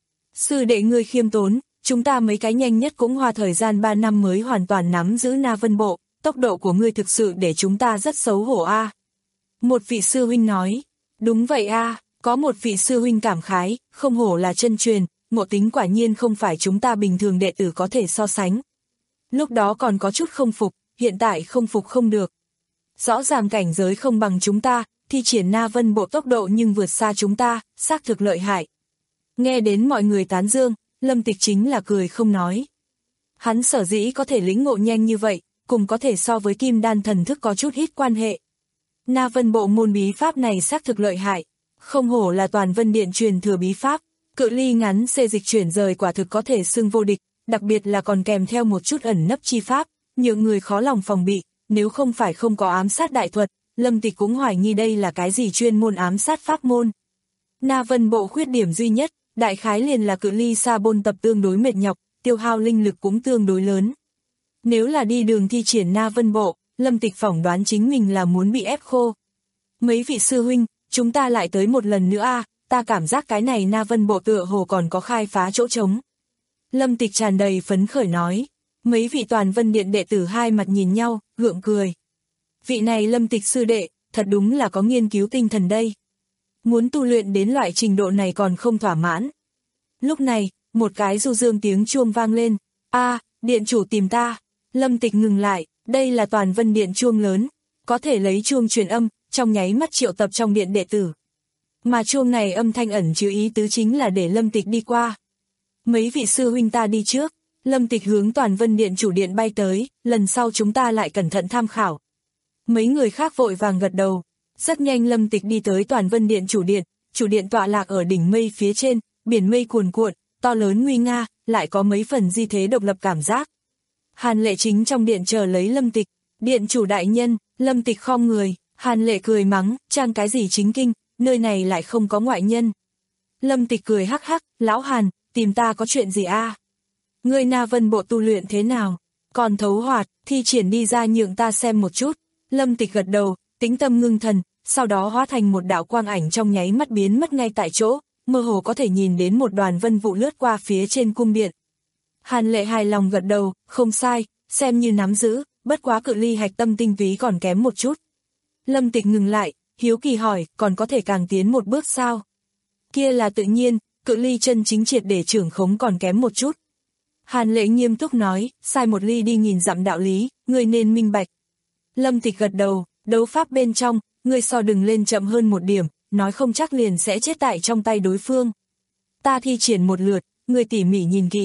S2: Sư đệ ngươi khiêm tốn, chúng ta mấy cái nhanh nhất cũng hoa thời gian ba năm mới hoàn toàn nắm giữ Na Vân Bộ, tốc độ của ngươi thực sự để chúng ta rất xấu hổ a. À. Một vị sư huynh nói, đúng vậy a, à. Có một vị sư huynh cảm khái, không hổ là chân truyền, ngộ tính quả nhiên không phải chúng ta bình thường đệ tử có thể so sánh. Lúc đó còn có chút không phục, hiện tại không phục không được. Rõ ràng cảnh giới không bằng chúng ta, thi triển Na Vân Bộ tốc độ nhưng vượt xa chúng ta, xác thực lợi hại. Nghe đến mọi người tán dương, Lâm Tịch chính là cười không nói. Hắn sở dĩ có thể lĩnh ngộ nhanh như vậy, cùng có thể so với kim đan thần thức có chút ít quan hệ. Na Vân Bộ môn bí pháp này xác thực lợi hại, không hổ là toàn vân điện truyền thừa bí pháp, cự ly ngắn xê dịch chuyển rời quả thực có thể xưng vô địch, đặc biệt là còn kèm theo một chút ẩn nấp chi pháp, nhiều người khó lòng phòng bị, nếu không phải không có ám sát đại thuật, Lâm Tịch cũng hoài nghi đây là cái gì chuyên môn ám sát pháp môn. Na Vân Bộ khuyết điểm duy nhất, đại khái liền là cự ly xa bôn tập tương đối mệt nhọc, tiêu hao linh lực cũng tương đối lớn. Nếu là đi đường thi triển Na Vân Bộ, Lâm Tịch phỏng đoán chính mình là muốn bị ép khô. Mấy vị sư huynh, chúng ta lại tới một lần nữa a, à, ta cảm giác cái này Na Vân Bộ tựa hồ còn có khai phá chỗ trống. Lâm Tịch tràn đầy phấn khởi nói, mấy vị toàn vân điện đệ tử hai mặt nhìn nhau, gượng cười. Vị này Lâm Tịch sư đệ, thật đúng là có nghiên cứu tinh thần đây. Muốn tu luyện đến loại trình độ này còn không thỏa mãn. Lúc này, một cái du dương tiếng chuông vang lên, a, à, điện chủ tìm ta. Lâm Tịch ngừng lại, đây là toàn vân điện chuông lớn, có thể lấy chuông truyền âm, trong nháy mắt triệu tập trong điện đệ tử. Mà chuông này âm thanh ẩn chứa ý tứ chính là để Lâm Tịch đi qua. Mấy vị sư huynh ta đi trước, Lâm Tịch hướng toàn vân điện chủ điện bay tới, lần sau chúng ta lại cẩn thận tham khảo. Mấy người khác vội vàng gật đầu, rất nhanh Lâm Tịch đi tới toàn vân điện chủ điện, chủ điện tọa lạc ở đỉnh mây phía trên, biển mây cuồn cuộn, to lớn nguy nga, lại có mấy phần di thế độc lập cảm giác. Hàn Lệ chính trong điện chờ lấy Lâm Tịch, điện chủ đại nhân, Lâm Tịch khom người, Hàn Lệ cười mắng, trang cái gì chính kinh, nơi này lại không có ngoại nhân. Lâm Tịch cười hắc hắc, lão Hàn, tìm ta có chuyện gì a? À? Ngươi Na Vân Bộ tu luyện thế nào? Còn thấu hoạt, thi triển đi ra nhượng ta xem một chút. Lâm Tịch gật đầu, tĩnh tâm ngưng thần, sau đó hóa thành một đạo quang ảnh trong nháy mắt biến mất ngay tại chỗ, mơ hồ có thể nhìn đến một đoàn vân vụ lướt qua phía trên cung điện. Hàn Lệ hài lòng gật đầu, không sai, xem như nắm giữ, bất quá cự ly hạch tâm tinh túy còn kém một chút. Lâm Tịch ngừng lại, hiếu kỳ hỏi, còn có thể càng tiến một bước sao? Kia là tự nhiên, cự ly chân chính triệt để trưởng khống còn kém một chút. Hàn Lệ nghiêm túc nói, sai một ly đi nghìn dặm đạo lý, ngươi nên minh bạch. Lâm Tịch gật đầu, đấu pháp bên trong, ngươi so đừng lên chậm hơn một điểm, nói không chắc liền sẽ chết tại trong tay đối phương. Ta thi triển một lượt, ngươi tỉ mỉ nhìn kỹ.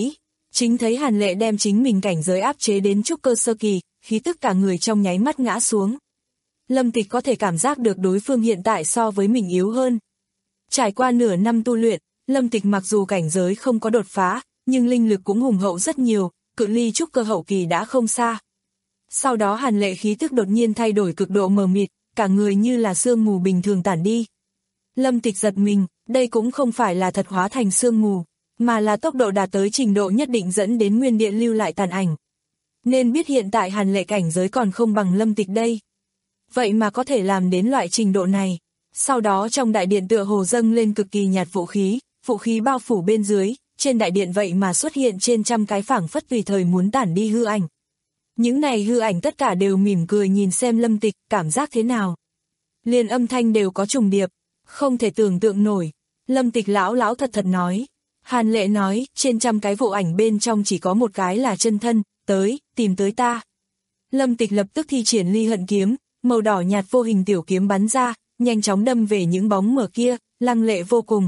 S2: Chính thấy Hàn Lệ đem chính mình cảnh giới áp chế đến trúc cơ sơ kỳ, khí tức cả người trong nháy mắt ngã xuống. Lâm Tịch có thể cảm giác được đối phương hiện tại so với mình yếu hơn. Trải qua nửa năm tu luyện, Lâm Tịch mặc dù cảnh giới không có đột phá, nhưng linh lực cũng hùng hậu rất nhiều, cự ly trúc cơ hậu kỳ đã không xa. Sau đó Hàn Lệ khí tức đột nhiên thay đổi cực độ mờ mịt, cả người như là sương mù bình thường tản đi. Lâm Tịch giật mình, đây cũng không phải là thật hóa thành sương mù, mà là tốc độ đạt tới trình độ nhất định dẫn đến nguyên điện lưu lại tàn ảnh. Nên biết hiện tại Hàn Lệ cảnh giới còn không bằng Lâm Tịch đây. Vậy mà có thể làm đến loại trình độ này. Sau đó trong đại điện tựa hồ dâng lên cực kỳ nhạt vũ khí, vũ khí bao phủ bên dưới, trên đại điện vậy mà xuất hiện trên trăm cái phảng phất tùy thời muốn tản đi hư ảnh. Những này hư ảnh tất cả đều mỉm cười nhìn xem Lâm Tịch, cảm giác thế nào. Liền âm thanh đều có trùng điệp, không thể tưởng tượng nổi. Lâm Tịch lão lão thật thật nói. Hàn Lệ nói, trên trăm cái vụ ảnh bên trong chỉ có một cái là chân thân, tới, tìm tới ta. Lâm Tịch lập tức thi triển ly hận kiếm, màu đỏ nhạt vô hình tiểu kiếm bắn ra, nhanh chóng đâm về những bóng mờ kia, lăng lệ vô cùng.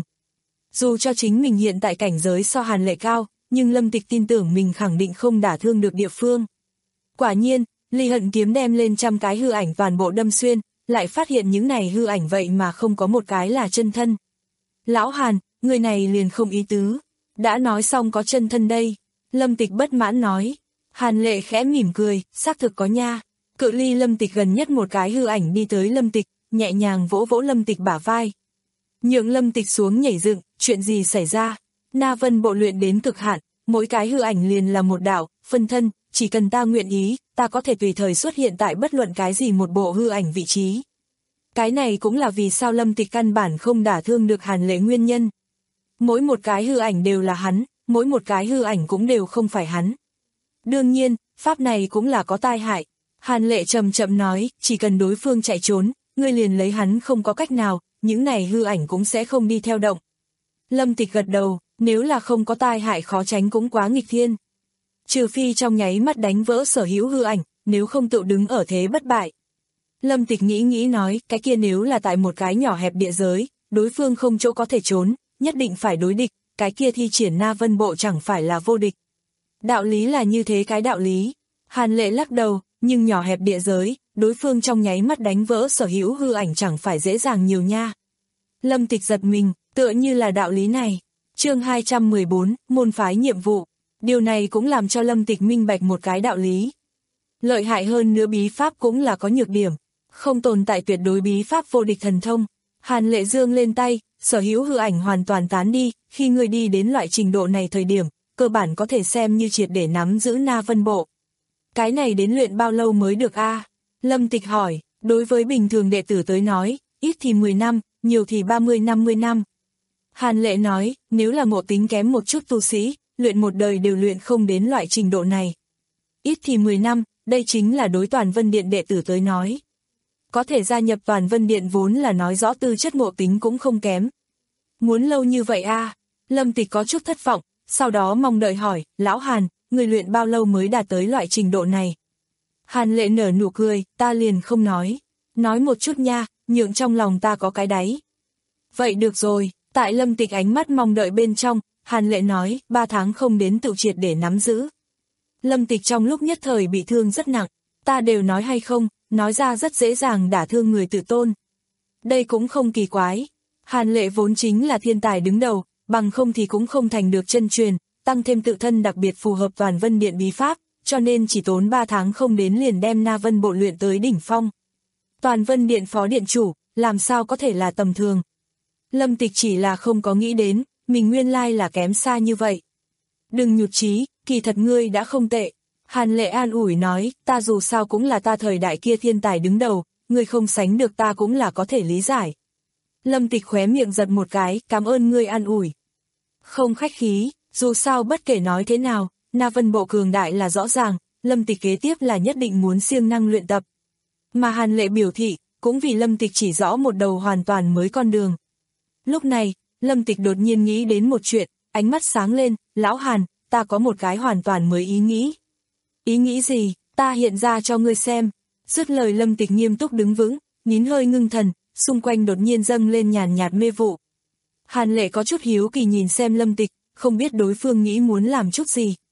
S2: Dù cho chính mình hiện tại cảnh giới so Hàn Lệ cao, nhưng Lâm Tịch tin tưởng mình khẳng định không đả thương được địa phương. Quả nhiên, ly hận kiếm đem lên trăm cái hư ảnh toàn bộ đâm xuyên, lại phát hiện những này hư ảnh vậy mà không có một cái là chân thân. Lão Hàn, người này liền không ý tứ. Đã nói xong có chân thân đây. Lâm Tịch bất mãn nói. Hàn Lệ khẽ mỉm cười, xác thực có nha. Cự ly Lâm Tịch gần nhất một cái hư ảnh đi tới Lâm Tịch, nhẹ nhàng vỗ vỗ Lâm Tịch bả vai. Nhượng Lâm Tịch xuống nhảy dựng, chuyện gì xảy ra? Na Vân bộ luyện đến cực hạn, mỗi cái hư ảnh liền là một đạo, phân thân, chỉ cần ta nguyện ý, ta có thể tùy thời xuất hiện tại bất luận cái gì một bộ hư ảnh vị trí. Cái này cũng là vì sao Lâm Tịch căn bản không đả thương được Hàn Lệ nguyên nhân. Mỗi một cái hư ảnh đều là hắn, mỗi một cái hư ảnh cũng đều không phải hắn. Đương nhiên, pháp này cũng là có tai hại. Hàn Lệ chậm chậm nói, chỉ cần đối phương chạy trốn, ngươi liền lấy hắn không có cách nào, những này hư ảnh cũng sẽ không đi theo động. Lâm Tịch gật đầu, nếu là không có tai hại khó tránh cũng quá nghịch thiên. Trừ phi trong nháy mắt đánh vỡ sở hữu hư ảnh, nếu không tự đứng ở thế bất bại. Lâm Tịch nghĩ nghĩ nói, cái kia nếu là tại một cái nhỏ hẹp địa giới, đối phương không chỗ có thể trốn, nhất định phải đối địch, cái kia thi triển Na Vân bộ chẳng phải là vô địch. Đạo lý là như thế cái đạo lý. Hàn Lệ lắc đầu, nhưng nhỏ hẹp địa giới, đối phương trong nháy mắt đánh vỡ sở hữu hư ảnh chẳng phải dễ dàng nhiều nha. Lâm Tịch giật mình, tựa như là đạo lý này. Chương hai trăm mười bốn, môn phái nhiệm vụ. Điều này cũng làm cho Lâm Tịch minh bạch một cái đạo lý. Lợi hại hơn nữa bí pháp cũng là có nhược điểm. Không tồn tại tuyệt đối bí pháp vô địch thần thông. Hàn Lệ dương lên tay, sở hữu hư ảnh hoàn toàn tán đi, khi người đi đến loại trình độ này thời điểm, cơ bản có thể xem như triệt để nắm giữ Na Vân bộ. Cái này đến luyện bao lâu mới được a? Lâm Tịch hỏi, đối với bình thường đệ tử tới nói, ít thì mười năm, nhiều thì ba mươi năm mươi năm. Hàn Lệ nói, nếu là ngộ tính kém một chút tu sĩ, luyện một đời đều luyện không đến loại trình độ này. Ít thì mười năm, đây chính là đối Toàn Vân Điện đệ tử tới nói. Có thể gia nhập Toàn Vân Điện vốn là nói rõ tư chất ngộ tính cũng không kém. Muốn lâu như vậy a? À? Lâm Tịch có chút thất vọng, sau đó mong đợi hỏi, lão Hàn, người luyện bao lâu mới đạt tới loại trình độ này? Hàn Lệ nở nụ cười, ta liền không nói. Nói một chút nha, nhượng trong lòng ta có cái đáy. Vậy được rồi, tại Lâm Tịch ánh mắt mong đợi bên trong, Hàn Lệ nói, ba tháng không đến tự triệt để nắm giữ. Lâm Tịch trong lúc nhất thời bị thương rất nặng, ta đều nói hay không, nói ra rất dễ dàng đả thương người tự tôn. Đây cũng không kỳ quái. Hàn Lệ vốn chính là thiên tài đứng đầu, bằng không thì cũng không thành được chân truyền, tăng thêm tự thân đặc biệt phù hợp Toàn Vân Điện bí pháp, cho nên chỉ tốn ba tháng không đến liền đem Na Vân bộ luyện tới đỉnh phong. Toàn Vân Điện phó điện chủ, làm sao có thể là tầm thường. Lâm Tịch chỉ là không có nghĩ đến, mình nguyên lai là kém xa như vậy. Đừng nhụt chí, kỳ thật ngươi đã không tệ. Hàn Lệ an ủi nói, ta dù sao cũng là ta thời đại kia thiên tài đứng đầu, ngươi không sánh được ta cũng là có thể lý giải. Lâm Tịch khóe miệng giật một cái, cảm ơn ngươi an ủi. Không khách khí, dù sao bất kể nói thế nào, Na Vân bộ cường đại là rõ ràng, Lâm Tịch kế tiếp là nhất định muốn siêng năng luyện tập. Mà Hàn Lệ biểu thị, cũng vì Lâm Tịch chỉ rõ một đầu hoàn toàn mới con đường. Lúc này, Lâm Tịch đột nhiên nghĩ đến một chuyện, ánh mắt sáng lên, lão Hàn, ta có một cái hoàn toàn mới ý nghĩ. Ý nghĩ gì, ta hiện ra cho ngươi xem. Dứt lời Lâm Tịch nghiêm túc đứng vững, nín hơi ngưng thần, xung quanh đột nhiên dâng lên nhàn nhạt mê vụ. Hàn Lệ có chút hiếu kỳ nhìn xem Lâm Tịch, không biết đối phương nghĩ muốn làm chút gì.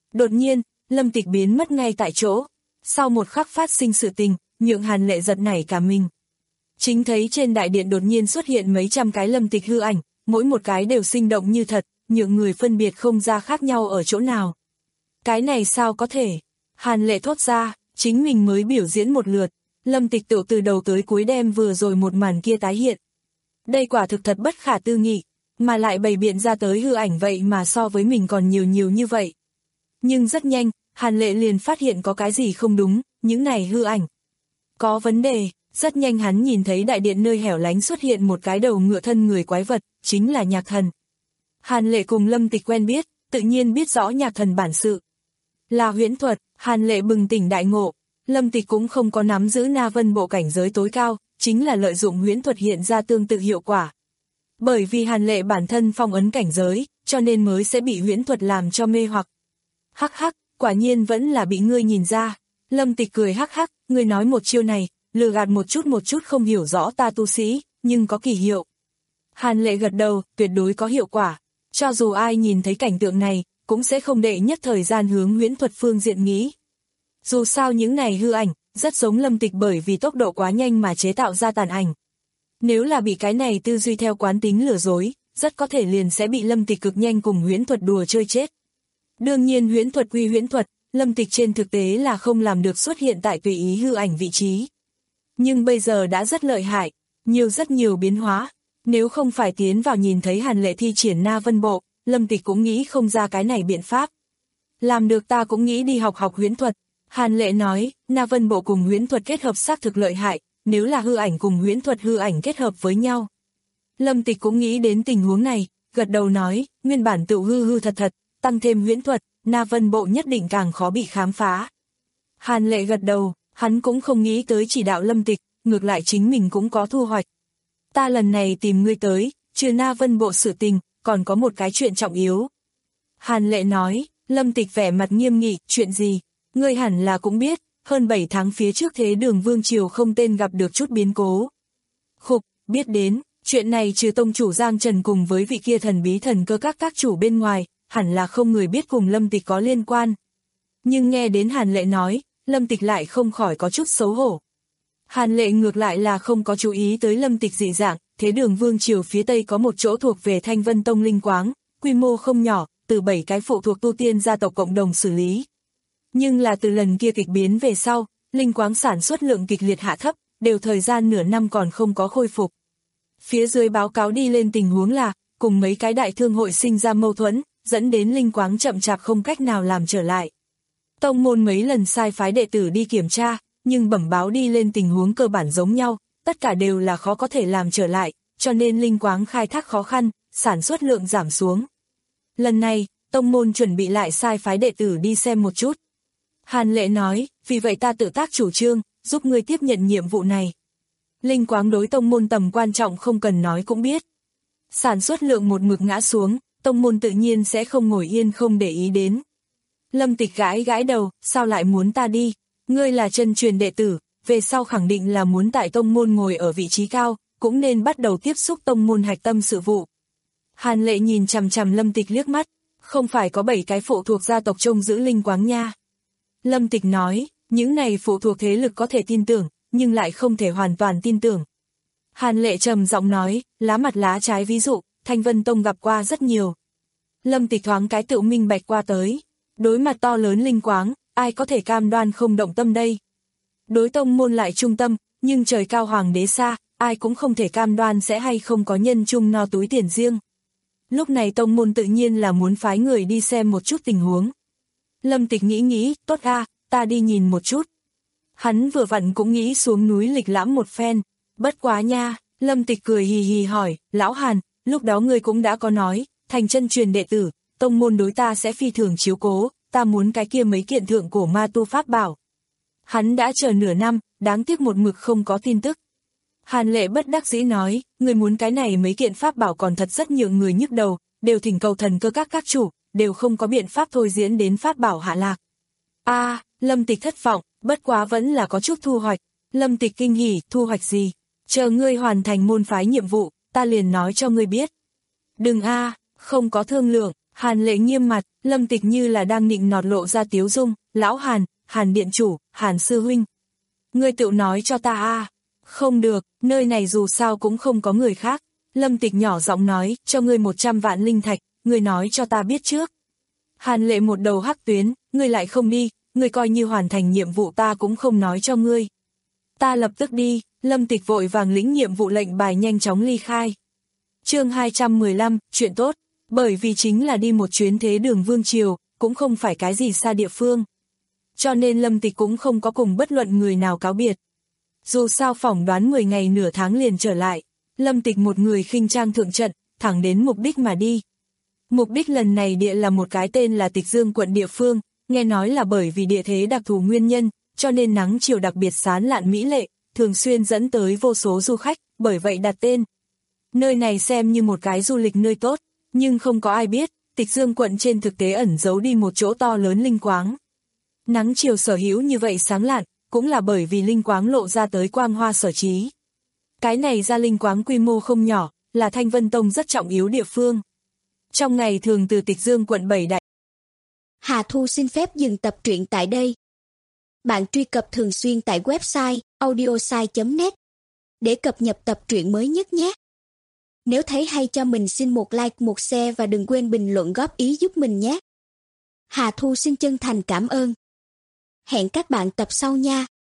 S2: Đột nhiên, Lâm Tịch biến mất ngay tại chỗ. Sau một khắc phát sinh sự tình, nhượng Hàn Lệ giật nảy cả mình. Chính thấy trên đại điện đột nhiên xuất hiện mấy trăm cái Lâm Tịch hư ảnh, mỗi một cái đều sinh động như thật, nhượng người phân biệt không ra khác nhau ở chỗ nào. Cái này sao có thể? Hàn Lệ thốt ra, chính mình mới biểu diễn một lượt, Lâm Tịch tự từ đầu tới cuối đem vừa rồi một màn kia tái hiện. Đây quả thực thật bất khả tư nghị, mà lại bày biện ra tới hư ảnh vậy mà so với mình còn nhiều nhiều như vậy. Nhưng rất nhanh, Hàn Lệ liền phát hiện có cái gì không đúng, những này hư ảnh có vấn đề. Rất nhanh hắn nhìn thấy đại điện nơi hẻo lánh xuất hiện một cái đầu ngựa thân người quái vật, chính là Nhạc Thần. Hàn Lệ cùng Lâm Tịch quen biết, tự nhiên biết rõ Nhạc Thần bản sự. Là huyễn thuật, Hàn Lệ bừng tỉnh đại ngộ, Lâm Tịch cũng không có nắm giữ Na Vân bộ cảnh giới tối cao, chính là lợi dụng huyễn thuật hiện ra tương tự hiệu quả. Bởi vì Hàn Lệ bản thân phong ấn cảnh giới, cho nên mới sẽ bị huyễn thuật làm cho mê hoặc. Hắc hắc, quả nhiên vẫn là bị ngươi nhìn ra. Lâm Tịch cười hắc hắc, ngươi nói một chiêu này, lừa gạt một chút một chút không hiểu rõ ta tu sĩ, nhưng có kỳ hiệu. Hàn Lệ gật đầu, tuyệt đối có hiệu quả. Cho dù ai nhìn thấy cảnh tượng này, cũng sẽ không đệ nhất thời gian hướng huyễn thuật phương diện nghĩ. Dù sao những này hư ảnh, rất giống Lâm Tịch bởi vì tốc độ quá nhanh mà chế tạo ra tàn ảnh. Nếu là bị cái này tư duy theo quán tính lừa dối, rất có thể liền sẽ bị Lâm Tịch cực nhanh cùng huyễn thuật đùa chơi chết. Đương nhiên huyễn thuật quy huyễn thuật, Lâm Tịch trên thực tế là không làm được xuất hiện tại tùy ý hư ảnh vị trí. Nhưng bây giờ đã rất lợi hại, nhiều rất nhiều biến hóa. Nếu không phải tiến vào nhìn thấy Hàn Lệ thi triển Na Vân bộ, Lâm Tịch cũng nghĩ không ra cái này biện pháp. Làm được ta cũng nghĩ đi học học huyễn thuật. Hàn Lệ nói, Na Vân bộ cùng huyễn thuật kết hợp xác thực lợi hại, nếu là hư ảnh cùng huyễn thuật hư ảnh kết hợp với nhau. Lâm Tịch cũng nghĩ đến tình huống này, gật đầu nói, nguyên bản tự hư hư thật thật, tăng thêm huyễn thuật, Na Vân bộ nhất định càng khó bị khám phá. Hàn Lệ gật đầu, hắn cũng không nghĩ tới chỉ đạo Lâm Tịch, ngược lại chính mình cũng có thu hoạch. Ta lần này tìm ngươi tới, trừ Na Vân bộ sự tình, còn có một cái chuyện trọng yếu. Hàn Lệ nói, Lâm Tịch vẻ mặt nghiêm nghị, chuyện gì? Ngươi hẳn là cũng biết, hơn bảy tháng phía trước thế đường Vương Triều không tên gặp được chút biến cố. Khục, biết đến, chuyện này trừ tông chủ Giang Trần cùng với vị kia thần bí thần cơ các các chủ bên ngoài, hẳn là không người biết cùng Lâm Tịch có liên quan. Nhưng nghe đến Hàn Lệ nói, Lâm Tịch lại không khỏi có chút xấu hổ. Hàn Lệ ngược lại là không có chú ý tới Lâm Tịch dị dạng, thế đường Vương Triều phía Tây có một chỗ thuộc về Thanh Vân Tông Linh Quáng, quy mô không nhỏ, từ bảy cái phụ thuộc tu tiên gia tộc cộng đồng xử lý. Nhưng là từ lần kia kịch biến về sau, Linh Quáng sản xuất lượng kịch liệt hạ thấp, đều thời gian nửa năm còn không có khôi phục. Phía dưới báo cáo đi lên tình huống là, cùng mấy cái đại thương hội sinh ra mâu thuẫn, dẫn đến Linh Quáng chậm chạp không cách nào làm trở lại. Tông môn mấy lần sai phái đệ tử đi kiểm tra, nhưng bẩm báo đi lên tình huống cơ bản giống nhau, tất cả đều là khó có thể làm trở lại, cho nên Linh Quáng khai thác khó khăn, sản xuất lượng giảm xuống. Lần này, tông môn chuẩn bị lại sai phái đệ tử đi xem một chút. Hàn Lệ nói, vì vậy ta tự tác chủ trương, giúp ngươi tiếp nhận nhiệm vụ này. Linh Quáng đối tông môn tầm quan trọng không cần nói cũng biết. Sản xuất lượng một mực ngã xuống, tông môn tự nhiên sẽ không ngồi yên không để ý đến. Lâm Tịch gãi gãi đầu, sao lại muốn ta đi? Ngươi là chân truyền đệ tử, về sau khẳng định là muốn tại tông môn ngồi ở vị trí cao, cũng nên bắt đầu tiếp xúc tông môn hạch tâm sự vụ. Hàn Lệ nhìn chằm chằm Lâm Tịch liếc mắt, không phải có bảy cái phụ thuộc gia tộc trông giữ Linh Quáng nha. Lâm Tịch nói, những này phụ thuộc thế lực có thể tin tưởng, nhưng lại không thể hoàn toàn tin tưởng. Hàn Lệ trầm giọng nói, lá mặt lá trái ví dụ, Thanh Vân Tông gặp qua rất nhiều. Lâm Tịch thoáng cái tự minh bạch qua tới, đối mặt to lớn Linh Quáng, ai có thể cam đoan không động tâm đây. Đối tông môn lại trung tâm, nhưng trời cao hoàng đế xa, ai cũng không thể cam đoan sẽ hay không có nhân chung no túi tiền riêng. Lúc này tông môn tự nhiên là muốn phái người đi xem một chút tình huống. Lâm Tịch nghĩ nghĩ, tốt a, ta đi nhìn một chút. Hắn vừa vặn cũng nghĩ xuống núi lịch lãm một phen, bất quá nha, Lâm Tịch cười hì hì hỏi, lão Hàn, lúc đó ngươi cũng đã có nói, thành chân truyền đệ tử, tông môn đối ta sẽ phi thường chiếu cố, ta muốn cái kia mấy kiện thượng cổ ma tu pháp bảo. Hắn đã chờ nửa năm, đáng tiếc một mực không có tin tức. Hàn Lệ bất đắc dĩ nói, người muốn cái này mấy kiện pháp bảo còn thật rất nhiều người nhức đầu, đều thỉnh cầu thần cơ các các chủ, đều không có biện pháp thôi diễn đến pháp bảo hạ lạc. A, à, Lâm Tịch thất vọng, bất quá vẫn là có chút thu hoạch. Lâm Tịch kinh hỉ, thu hoạch gì? Chờ ngươi hoàn thành môn phái nhiệm vụ, ta liền nói cho ngươi biết. Đừng a, à, không có thương lượng, Hàn Lệ nghiêm mặt, Lâm Tịch như là đang nịnh nọt lộ ra tiếu dung, lão Hàn, Hàn điện chủ, Hàn sư huynh. Ngươi tự nói cho ta a. Không được, nơi này dù sao cũng không có người khác. Lâm Tịch nhỏ giọng nói, cho ngươi một trăm vạn linh thạch, ngươi nói cho ta biết trước. Hàn Lệ một đầu hắc tuyến, ngươi lại không đi, ngươi coi như hoàn thành nhiệm vụ ta cũng không nói cho ngươi. Ta lập tức đi, Lâm Tịch vội vàng lĩnh nhiệm vụ lệnh bài nhanh chóng ly khai. Chương hai trăm mười lăm, chuyện tốt, bởi vì chính là đi một chuyến thế đường vương triều, cũng không phải cái gì xa địa phương. Cho nên Lâm Tịch cũng không có cùng bất luận người nào cáo biệt. Dù sao phỏng đoán mười ngày nửa tháng liền trở lại, Lâm Tịch một người khinh trang thượng trận, thẳng đến mục đích mà đi. Mục đích lần này địa là một cái tên là Tịch Dương quận địa phương, nghe nói là bởi vì địa thế đặc thù nguyên nhân, cho nên nắng chiều đặc biệt sán lạn mỹ lệ, thường xuyên dẫn tới vô số du khách, bởi vậy đặt tên. Nơi này xem như một cái du lịch nơi tốt, nhưng không có ai biết, Tịch Dương quận trên thực tế ẩn giấu đi một chỗ to lớn linh quáng. Nắng chiều sở hữu như vậy sáng lạn, cũng là bởi vì linh quáng lộ ra tới quang hoa sở trí. Cái này ra linh quáng quy mô không nhỏ, là Thanh Vân Tông rất trọng yếu địa phương. Trong ngày thường từ Tịch Dương quận bảy đại.
S3: Hà Thu xin phép dừng tập truyện tại đây. Bạn truy cập thường xuyên tại website audiosai chấm net để cập nhật tập truyện mới nhất nhé. Nếu thấy hay cho mình xin một like, một share và đừng quên bình luận góp ý giúp mình nhé. Hà Thu xin chân thành cảm ơn. Hẹn các bạn tập sau nha.